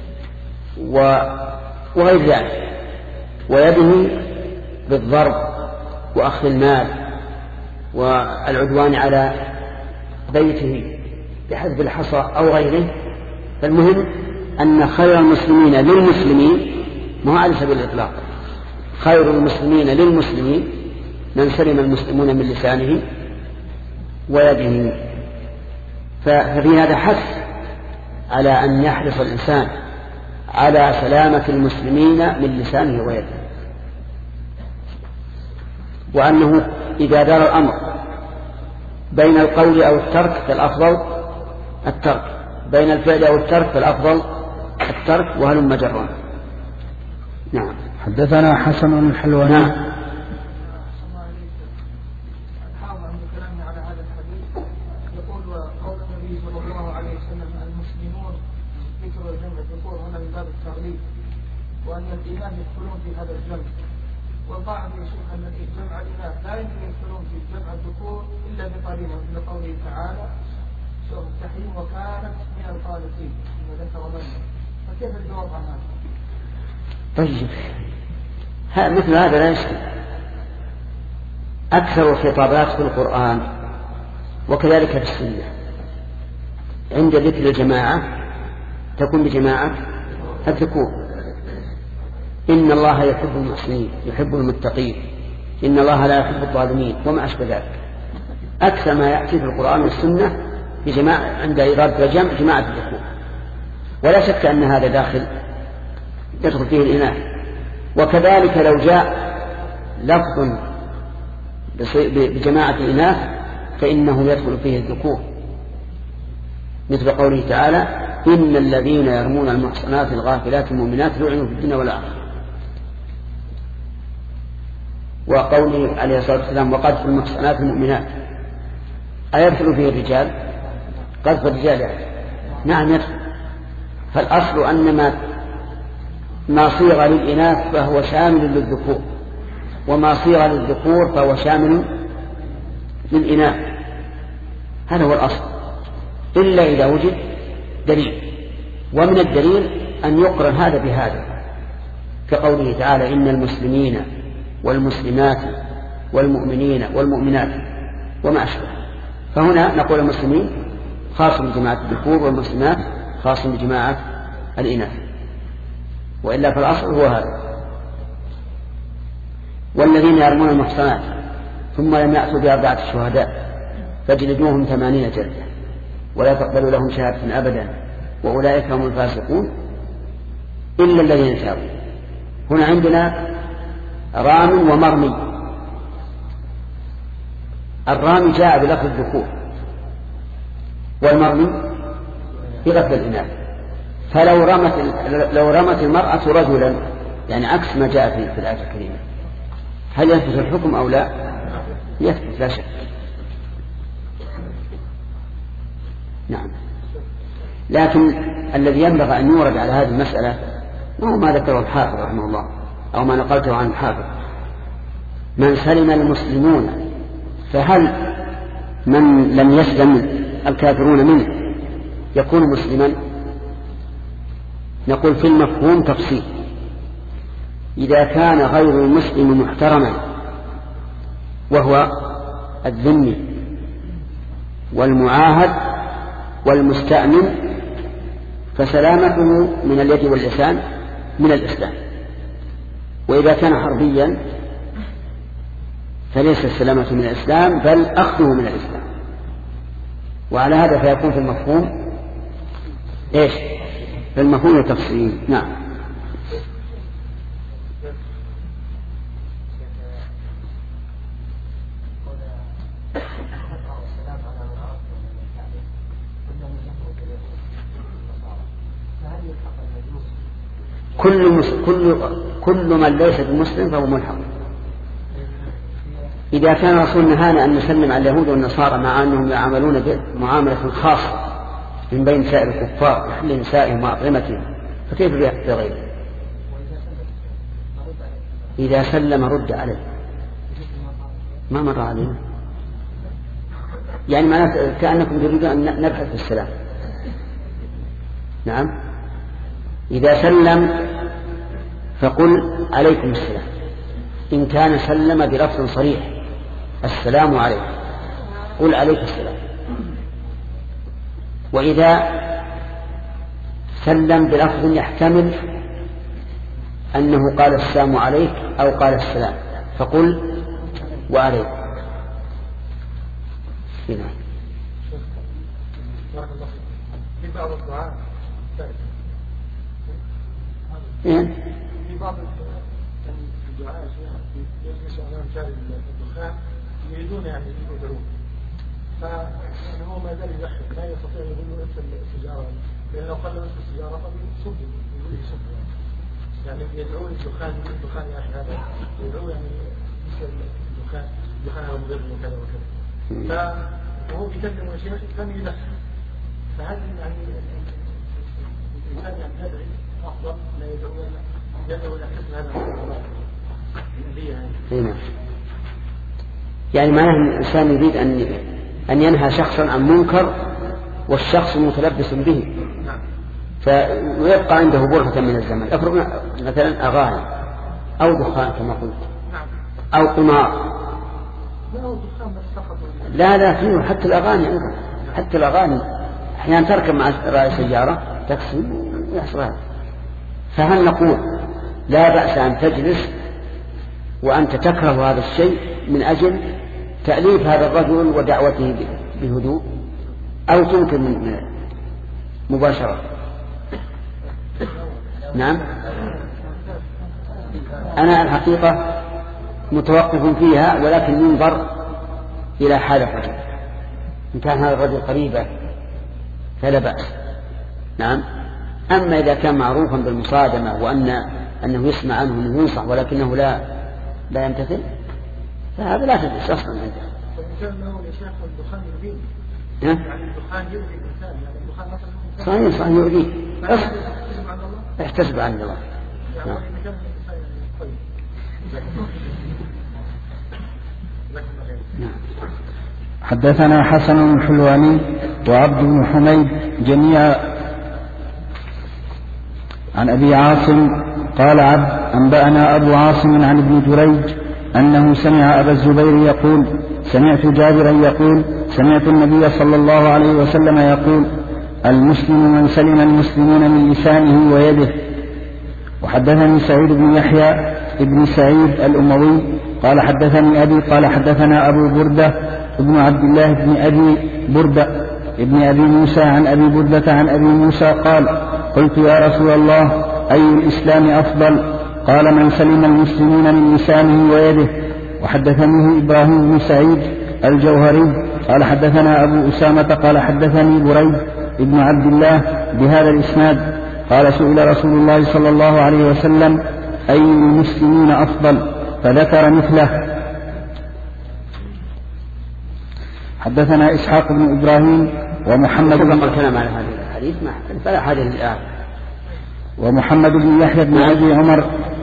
وغير ذلك، ويده بالضرب وأخذ المال والعدوان على بيته بحذف الحصى أو غيره. فالمهم أن خير المسلمين للمسلمين، ما هو على سبيل الإطلاق، خير المسلمين للمسلمين من سلم المسلمون من لسانه ويده. ففي هذا حث على أن يحرص الإنسان على سلامة المسلمين من لسانه ويده، وأنه إذا دار الأمر بين القول أو الترك فالأفضل الترك، بين الفعل أو الترك فالأفضل الترك، وهلم جرا. نعم. حدثنا حسن الحلواني. نعم. وأن الإيمان يدخلون في هذا الجمع، والبعض يشوف أن الجمع الإناث لا يمكن يدخلون في جمع الذكور إلا بقرينة، مثل قوله تعالى سورة التحريم وكانت من القانتين وذكر منه. فكيف الجواب عن هذا؟ طيب، مثل هذا لا يشكل. أكثر الخطابات في القرآن وكذلك في السنة عند ذكر الجماعة تكون بجماعة الذكور. إن الله يحب المحسنين يحب المتقين، إن الله لا يحب الظالمين، وما أشبه ذلك. أكثر ما يأتي في القرآن والسنة بجماعة عند إرادة الجمع جماعة الذكور، ولا شك أن هذا داخل يدخل فيه الإناث. وكذلك لو جاء لفظ بجماعة الإناث فإنه يدخل فيه الذكور، مثل قوله تعالى إن الذين يرمون المحصنات الغافلات المؤمنات لعنوا في الدنيا والآخرة، وقوله عليه الصلاة والسلام وقذف المحصنات المؤمنات أيدخل فيه الرجال؟ قذف الرجال يعني. نعم يدخل. فالأصل أن ما ما صيغ للإناث فهو شامل للذكور، وما صيغ للذكور فهو شامل للإناث. هذا هو الأصل، إلا إذا وجد دليل. ومن الدليل أن يقرن هذا بهذا، كقوله تعالى إن المسلمين والمسلمات والمؤمنين والمؤمنات وما أشبه. فهنا نقول المسلمين خاص بجماعة الذكور والمسلمات خاص بجماعة الإناث، وإلا فالأصل هو هذا. والذين يرمون المحصنات ثم لم يأتوا بأربعة شهداء فاجلدوهم ثمانين جلدة ولا تقبلوا لهم شهادة أبدا وأولئك هم الفاسقون إلا الذين تابوا. هنا عندنا رام ومرمي. الرامي جاء بلفظ الذكور والمرمي بلفظ الإناث. فلو رمت لو رمت المرأة رجلا يعني عكس ما جاء في, في الآية الكريمة، هل يثبت الحكم أو لا؟ يثبت لا شك. نعم. لكن الذي ينبغي أن يورد على هذه المسألة ما هو ما ذكره الحافظ رحمه الله أو ما نقلته عن الحافظ من سلم المسلمون، فهل من لم يسلم الكافرون منه يكون مسلما؟ نقول في المفهوم تفصيل. إذا كان غير المسلم محترما وهو الذمي والمعاهد والمستأمن فسلامته من اليد واللسان من الإسلام، وإذا كان حربيا فليس السلامة من الإسلام بل أخذه من الإسلام. وعلى هذا فيكون في المفهوم إيش؟ في المفهوم التفصيل. نعم. كل, مس... كل... كل من ليس بمسلم فهو ملحق. إذا كان رسول نهانا أن نسلم على اليهود والنصارى مع أنهم يعاملون معاملة خاصة من بين سائر الكفار بحل نسائهم وأطعمتهم، فكيف بغيره؟ إذا سلم رد عليه. ما مر علينا يعني معناته كأنكم تريدون أن نبحث في السلام. نعم. إذا سلم فقل عليكم السلام، إن كان سلم بلفظ صريح السلام عليكم قل عليك السلام. وإذا سلم بلفظ يحتمل أنه قال السلام عليك أو قال السلام فقل وعليك. هنا في بعض الدعاء إيه؟ في بعض الدعاء يجلس أمام شارب الدخان يريدون يعني يدعون، فهو ما زال يضحك لا يستطيع يقول له انت السيجاره، لان لو قال له انت السيجاره فبيصب يقول يصب يعني يدعو الدخان يقول الدخان يا اخي هذا يدعو يعني مثل الدخان الدخان هذا مضر وكذا وكذا، فهو بيكلم الشيخ كان يضحك. فهذا يعني الانسان يعني يدعي افضل لا يدعو يدعو الى حسن هذا هنا. يعني معناه أن الإنسان يريد أن أن ينهى شخصا عن منكر والشخص متلبس به فيبقى عنده برهة من الزمن. افرض مثلا أغاني أو دخان كما قلت أو قمار. لا لا فيه حتى الأغاني أيضا، حتى الأغاني أحيانا تركب مع رأي سيارة تكسي ويحصل هذا. فهل نقول لا بأس أن تجلس وأنت تكره هذا الشيء من أجل تأليف هذا الرجل ودعوته بهدوء، أو تمكن مباشرة؟ نعم. أنا الحقيقة متوقف فيها، ولكن ينظر إلى حال الرجل. إن كان هذا الرجل قريبا فلا بأس. نعم. أما إذا كان معروفا بالمصادمة وأن أنه يسمع عنه أنه ينصح ولكنه لا لا يمتثل فهذا لا تدرس أصلا عنده. فالإنسان له يا شيخ الدخان يؤذيه، يعني الدخان يؤذي الإنسان، يعني الدخان مثلا صحيح صحيح يؤذيه، احتسب عن الله. نعم. حدثنا حسن الحلواني وعبد بن حميد جميعا عن أبي عاصم قال عبد أنبأنا أبو عاصم عن ابن جريج أنه سمع أبا الزبير يقول سمعت جابرا يقول سمعت النبي صلى الله عليه وسلم يقول المسلم من سلم المسلمون من لسانه ويده. وحدثني سعيد بن يحيى ابن سعيد الأموي قال حدثني أبي قال حدثنا أبو بردة ابن عبد الله بن أبي بردة ابن أبي موسى عن أبي بردة عن أبي موسى قال قلت يا رسول الله أي الإسلام أفضل؟ قال من سلم المسلمون من لسانه ويده. وحدثنيه إبراهيم بن سعيد الجوهري قال حدثنا أبو أسامة قال حدثني بريد ابن عبد الله بهذا الإسناد قال سئل رسول الله صلى الله عليه وسلم أي المسلمين أفضل؟ فذكر مثله. حدثنا إسحاق بن إبراهيم ومحمد بن الكلام على هذا الحديث فلا حاجة للآن. ومحمد بن يحيى بن أبي عمر.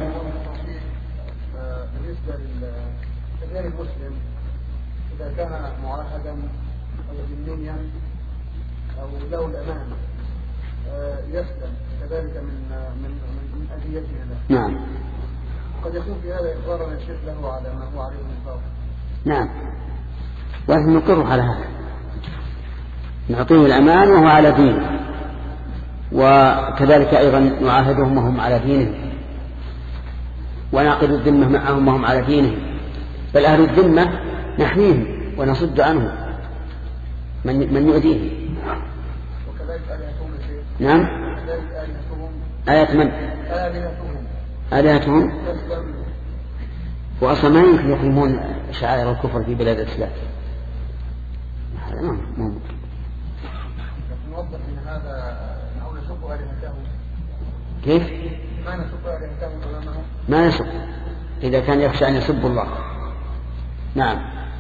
بالنسبة لغير المسلم إذا كان معاهدا أو ذميا أو له الأمان يسلم كذلك من من من أذيته له. نعم. قد يكون في هذا إقرارا الشيخ له على ما هو عليه من فضل. نعم. ولكن نقر على هذا نعطيه الأمان وهو على دينه وكذلك أيضا نعاهدهم وهم على دينهم ونعقد الذمة معهم وهم على دينهم بل أهل الذمة نحميهم ونصد عنهم من, من يؤذيهم. وكذلك آلهتهم. نعم. كذلك آلهتهم. آية من؟ آلهتهم. آلهتهم. وأصلا ما يمكن يقيمون شعائر الكفر في بلاد الإسلام. هذا ما ممكن. نوضح من هذا نحاول نشوف آلهتهم. كيف؟ ما نشوف آلهتهم أمامهم. ما نشوف إذا كان يخشى أن يسب الله. نعم.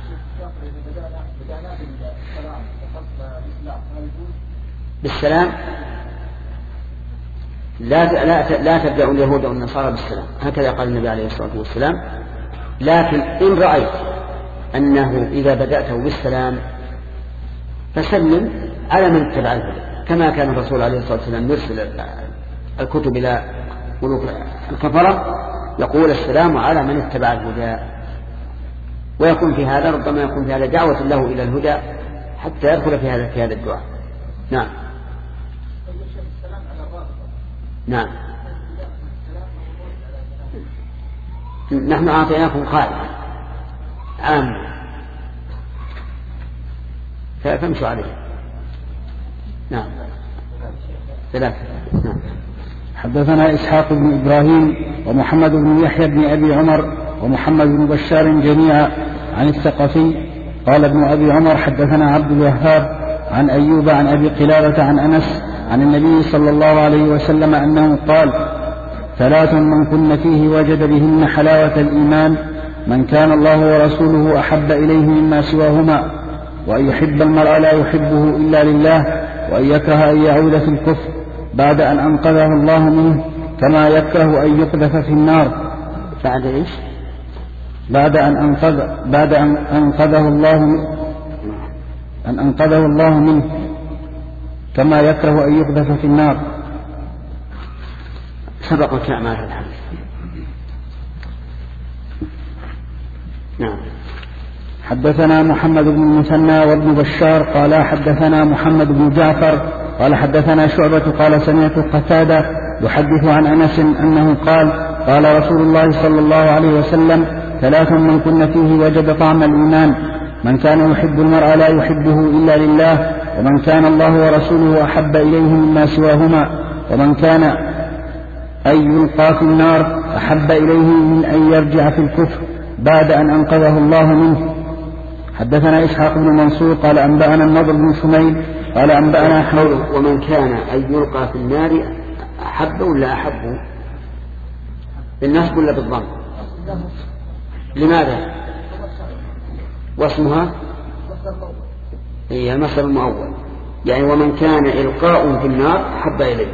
بالسلام لا لا لا تبدأ اليهود والنصارى بالسلام هكذا قال النبي عليه الصلاة والسلام. لكن إن رأيت أنه إذا بدأته بالسلام فسلم على من اتبع الهدى كما كان الرسول عليه الصلاة والسلام يرسل الكتب إلى ملوك الكفرة يقول السلام على من اتبع الهدى ويكون في هذا ربما يكون في هذا دعوة له إلى الهدى حتى يدخل في هذا في هذا الدعاء. نعم. نعم. نحن أعطيناكم قاعدة عامة فامشوا عليه. نعم. ثلاثة. نعم. حدثنا إسحاق بن إبراهيم ومحمد بن يحيى بن أبي عمر ومحمد بن بشار جميعا عن الثقفي قال ابن أبي عمر حدثنا عبد الوهاب عن أيوب عن أبي قلابة عن أنس عن النبي صلى الله عليه وسلم أنه قال ثلاث من كن فيه وجد بهن حلاوة الإيمان من كان الله ورسوله أحب إليه مما سواهما وأن يحب المرء لا يحبه إلا لله وأن يكره أن يعود في الكفر بعد أن أنقذه الله منه كما يكره أن يقذف في النار. بعد إيش؟ بعد أن أنقذ بعد أن أنقذه الله أن أنقذه الله منه كما يكره أن يقذف في النار. سبق الكلام على الحديث. نعم. حدثنا محمد بن المثنى وابن بشار قال حدثنا محمد بن جعفر قال حدثنا شعبة قال سمعت قتادة يحدث عن أنس أنه قال قال رسول الله صلى الله عليه وسلم ثلاث من كن فيه وجد طعم الإيمان من كان يحب المرء لا يحبه إلا لله ومن كان الله ورسوله أحب إليه مما سواهما ومن كان أن يلقى في النار أحب إليه من أن يرجع في الكفر بعد أن أنقذه الله منه. حدثنا إسحاق بن منصور قال أنبأنا النضر بن شميل قال أنبأنا حول ومن كان أن يلقى في النار أحب ولا أحب بالنصب ولا بالضم؟ لماذا؟ واسمها هي المصدر المؤول يعني ومن كان إلقاء في النار أحب إليه.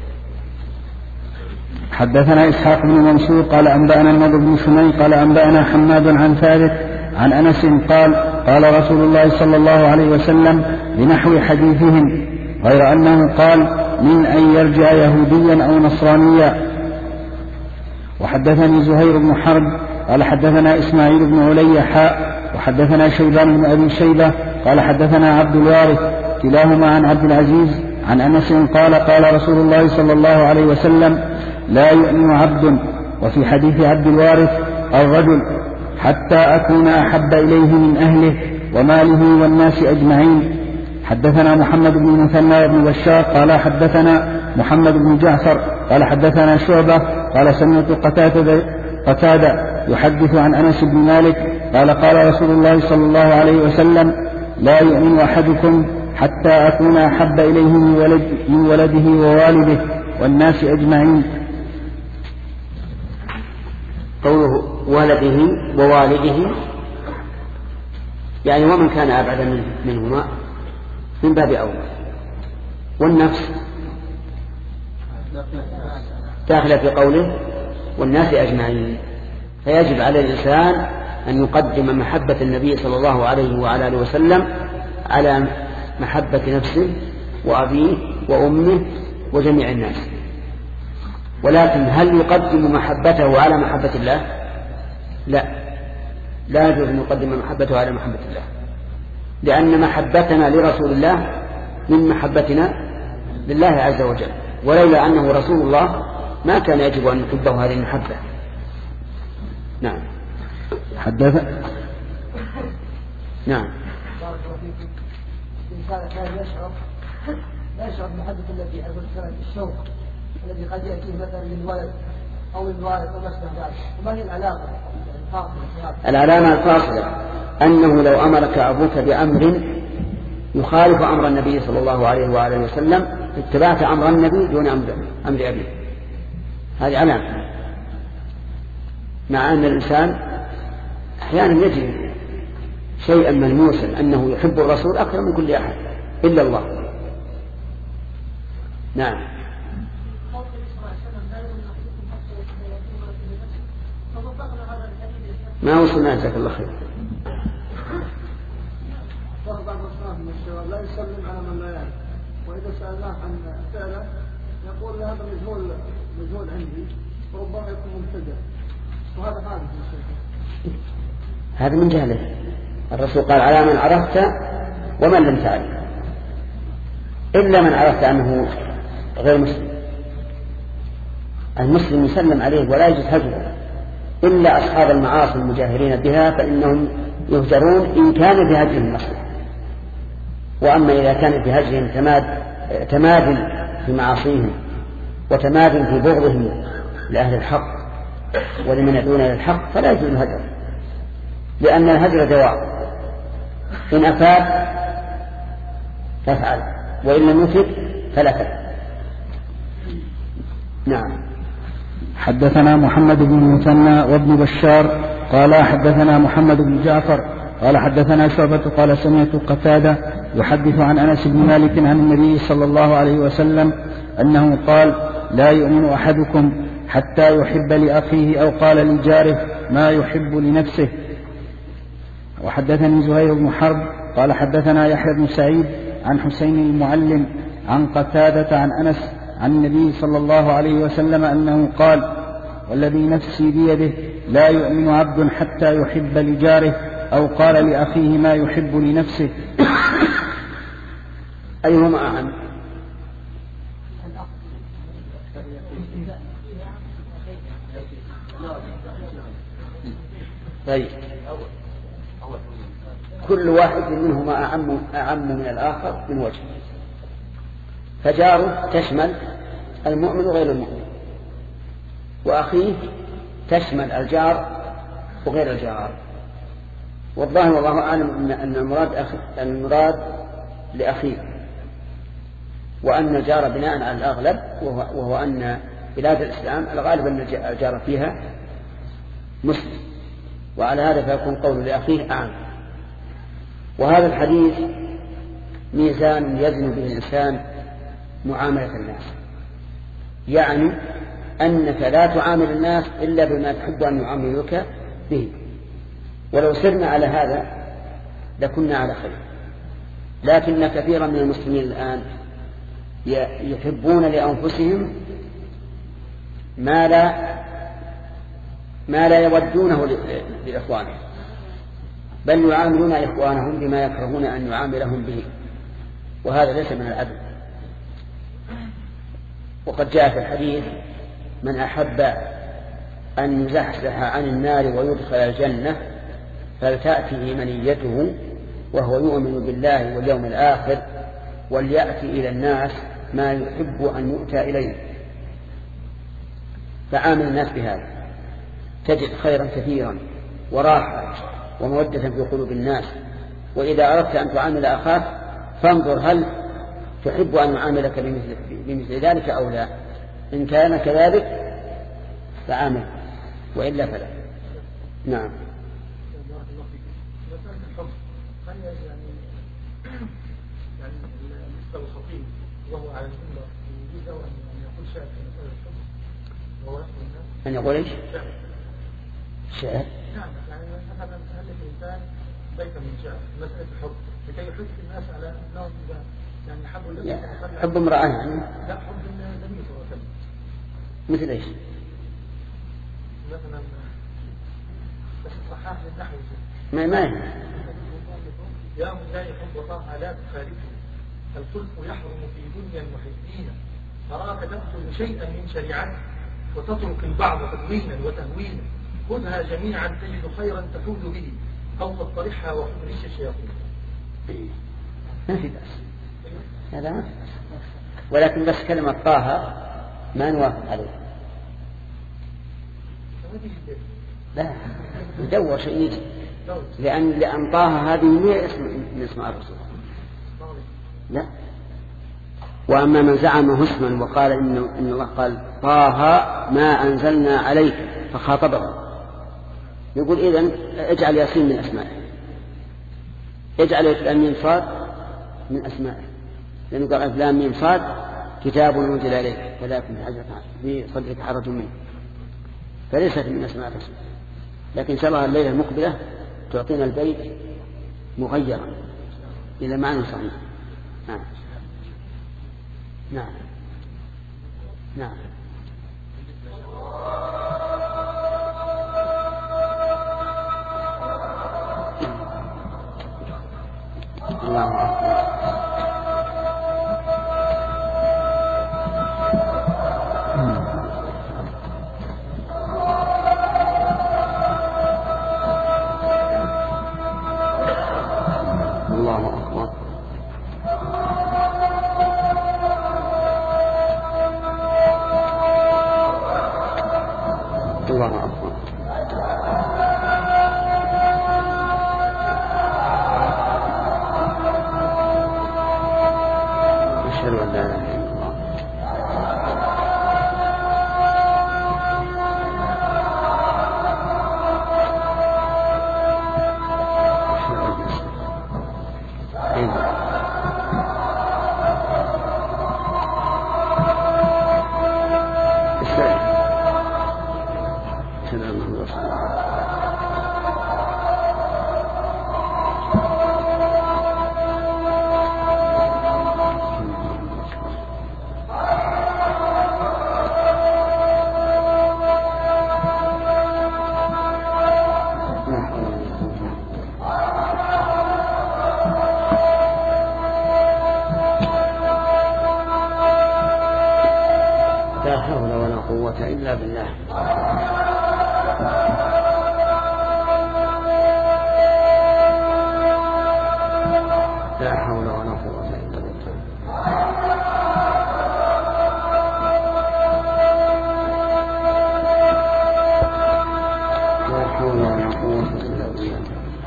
حدثنا إسحاق بن منصور قال أنبأنا النضر بن شميل قال أنبأنا حماد عن ثابت عن أنس قال قال رسول الله صلى الله عليه وسلم بنحو حديثهم غير أنه قال من أن يرجع يهوديا أو نصرانيا. وحدثني زهير بن حرب قال حدثنا إسماعيل بن علي حاء وحدثنا شيبان بن أبي شيبة قال حدثنا عبد الوارث كلاهما عن عبد العزيز عن أنس قال قال رسول الله صلى الله عليه وسلم لا يؤمن عبد. وفي حديث عبد الوارث الرجل حتى أكون أحب إليه من أهله وماله والناس أجمعين. حدثنا محمد بن المثنى بن بشار قال حدثنا محمد بن جعفر قال حدثنا شعبة قال سمعت قتادة قتادة يحدث عن أنس بن مالك قال قال رسول الله صلى الله عليه وسلم لا يؤمن أحدكم حتى أكون أحب إليه من, ولد من ولده ووالده والناس أجمعين. قوله ولده ووالده يعني ومن كان أبعد منهما من باب أولى. والنفس داخل في قوله والناس أجمعين، فيجب على الإنسان أن يقدم محبة النبي صلى الله عليه وعلى آله وسلم على محبة نفسه وأبيه وأمه وجميع الناس. ولكن هل يقدم محبته على محبة الله؟ لا، لا يجوز أن يقدم محبته على محبة الله، لأن محبتنا لرسول الله من محبتنا لله عز وجل، ولولا أنه رسول الله ما كان يجب أن نحبه هذه المحبة. نعم. حدث نعم. الإنسان كان يشعر لا يشعر بمحبة التي أقول الشوق الذي قد يأتي مثلا للولد أو للوالد أو مثل ذلك. وما هي العلامة الفاصلة؟ العلامة الفاصلة أنه لو أمرك أبوك بأمر يخالف أمر النبي صلى الله عليه وآله وسلم اتبعت أمر النبي دون أمر أبيه، هذه علامة. مع أن الإنسان أحيانا يجد شيئا ملموسا أنه يحب الرسول أكثر من كل أحد إلا الله. نعم. ما وصلنا جزاك الله خير. لا يسلم على من لا يعرف، وإذا سألناه عن فعله يقول هذا مجهول مجهول عندي وربما يكون مبتدع، وهذا حادث يا شيخ. هذا من جهله. الرسول قال على من عرفت ومن لم تعرف، إلا من عرفت أنه غير مسلم. المسلم يسلم عليه ولا يجوز هجره، إلا أصحاب المعاصي المجاهرين بها فإنهم يهجرون إن كان بهجرهم مصلحة. وأما إذا كان بهجرهم تماد تماد في معاصيهم وتماد في بغضهم لأهل الحق ولمن يدعون إلى الحق فلا يجوز الهجر، لأن الهجر دواء، إن أفاد فافعل وإن لم يفد فلا تفعل. نعم. حدثنا محمد بن المثنى وابن بشار قال حدثنا محمد بن جعفر قال حدثنا شعبة قال سمعت قتادة يحدث عن أنس بن مالك عن النبي صلى الله عليه وسلم أنه قال لا يؤمن أحدكم حتى يحب لأخيه أو قال لجاره ما يحب لنفسه. وحدثني زهير بن حرب قال حدثنا يحيى بن سعيد عن حسين المعلم عن قتادة عن أنس عن النبي صلى الله عليه وسلم أنه قال والذي نفسي بيده لا يؤمن عبد حتى يحب لجاره أو قال لأخيه ما يحب لنفسه. أيهما أهم؟ طيب، كل واحد منهما أعم, أعم من الآخر من وجه. فجاره تشمل المؤمن وغير المؤمن، وأخيه تشمل الجار وغير الجار. والله والله أعلم أن المراد, المراد لأخيه، وأن الجار بناء على الأغلب وهو, وهو أن بلاد الإسلام الغالب أن الجار فيها مسلم، وعلى هذا فيكون قول لأخيه أعم. وهذا الحديث ميزان يزن به الإنسان معاملة الناس، يعني أنك لا تعامل الناس إلا بما تحب أن يعاملوك به. ولو سرنا على هذا لكنا على خير، لكن كثيرا من المسلمين الآن يحبون لأنفسهم ما لا ما لا يودونه لإخوانهم، بل يعاملون إخوانهم بما يكرهون أن يعاملهم به، وهذا ليس من العدل. وقد جاء في الحديث: من أحب أن يزحزح عن النار ويدخل الجنة فلتأته منيته وهو يؤمن بالله واليوم الآخر وليأتي إلى الناس ما يحب أن يؤتى إليه. فعامل الناس بهذا تجد خيرا كثيرا وراحة ومودة في قلوب الناس. وإذا أردت أن تعامل أخاك فانظر هل تحب أن يعاملك بمثل, بمثل ذلك أو لا. إن كان كذلك فعامل، وإلا فلا. نعم. يعني المستوى الخطيب وهو على الأمة يجوز له أن يقول شعر في مسألة الحب وهو يحب الناس. أن يقول إيش؟ شعر. نعم، يعني مثلا ألف الإنسان بيتا من شعر مسألة الحب لكي يحث الناس على أنهم إذا يعني حبوا الذي حب امرأة يعني؟ لا، حب النبي صلى الله عليه وسلم. مثل إيش؟ مثلا بس الصحاح للنحو ما ما هي. يا من لا يحب وطاعة لا تخالفه الخلق يحرم في دنيا المحبين أراك تأخذ شيئا من شريعته وتترك البعض تدوينا وتهوينا خذها جميعا تجد خيرا تفوز به أو تطرحها وخذ ريش الشياطين. ما في بأس، هذا ما في بأس، ولكن بس كلمة طه ما نوافق عليه. لا ندور شيء يجي، لأن لأن طه هذه ما اسم من اسماء الرسول. لا. وأما من زعمه اسما وقال إن إن الله قال طه ما أنزلنا عليك فخاطبه، يقول إذن اجعل ياسين من أسمائه، اجعل الأمين صاد من أسمائه، لأنه قال ألف لام ميم صاد كتاب أنزل إليك فلا يكن في صدرك حرج منه، فليست من أسماء الرسول. لكن إن شاء الله الليلة المقبلة تعطينا البيت مغيرا إلى معنى صحيح. نعم نعم نعم. الله أكبر. الله أكبر. الله أكبر. أشهد أن لا إله إلا الله. لا حول ولا قوة إلا بالله. لا حول ولا قوة إلا بالله. لا حول ولا قوة إلا بالله.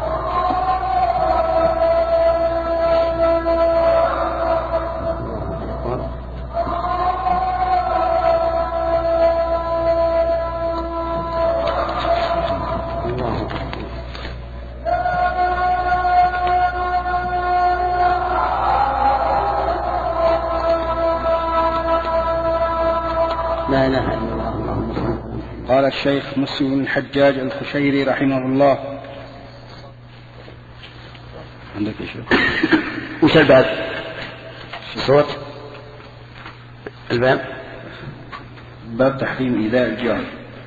لا إله إلا الله. اللهم صل. قال الشيخ مسلم بن الحجاج الخشيري رحمه الله. عندك يا شيخ؟ وش الباب؟ صوت الباب باب تحريم إيذاء الجار.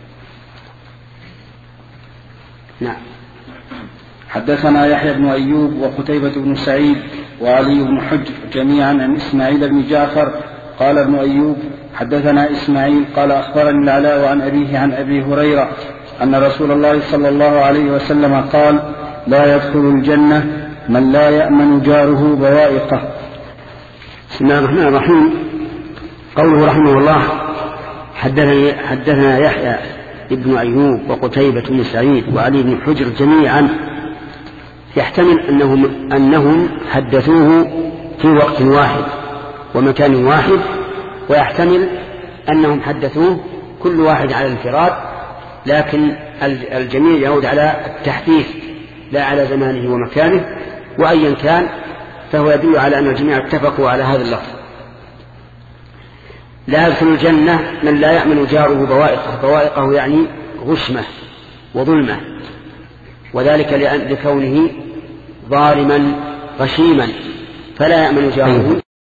نعم. حدثنا يحيى بن أيوب وقتيبة بن سعيد وعلي بن حجر جميعا عن إسماعيل بن جعفر قال ابن أيوب حدثنا إسماعيل قال أخبرني العلاء عن أبيه عن أبي هريرة أن رسول الله صلى الله عليه وسلم قال لا يدخل الجنة من لا يأمن جاره بوائقه. بسم الله الرحمن الرحيم. قوله رحمه الله حدثنا, حدثنا يحيى ابن أيوب وقتيبة بن سعيد وعلي بن حجر جميعا، يحتمل أنهم, أنهم حدثوه في وقت واحد ومكان واحد، ويحتمل أنهم حدثوه كل واحد على الانفراد، لكن الجميع يعود على التحديث لا على زمانه ومكانه، وأيا كان فهو يدل على أن الجميع اتفقوا على هذا اللفظ. لا يدخل الجنة من لا يأمن جاره بوائقه. بوائقه يعني غشمة وظلمة، وذلك لكونه ظالما غشيما فلا يأمن جاره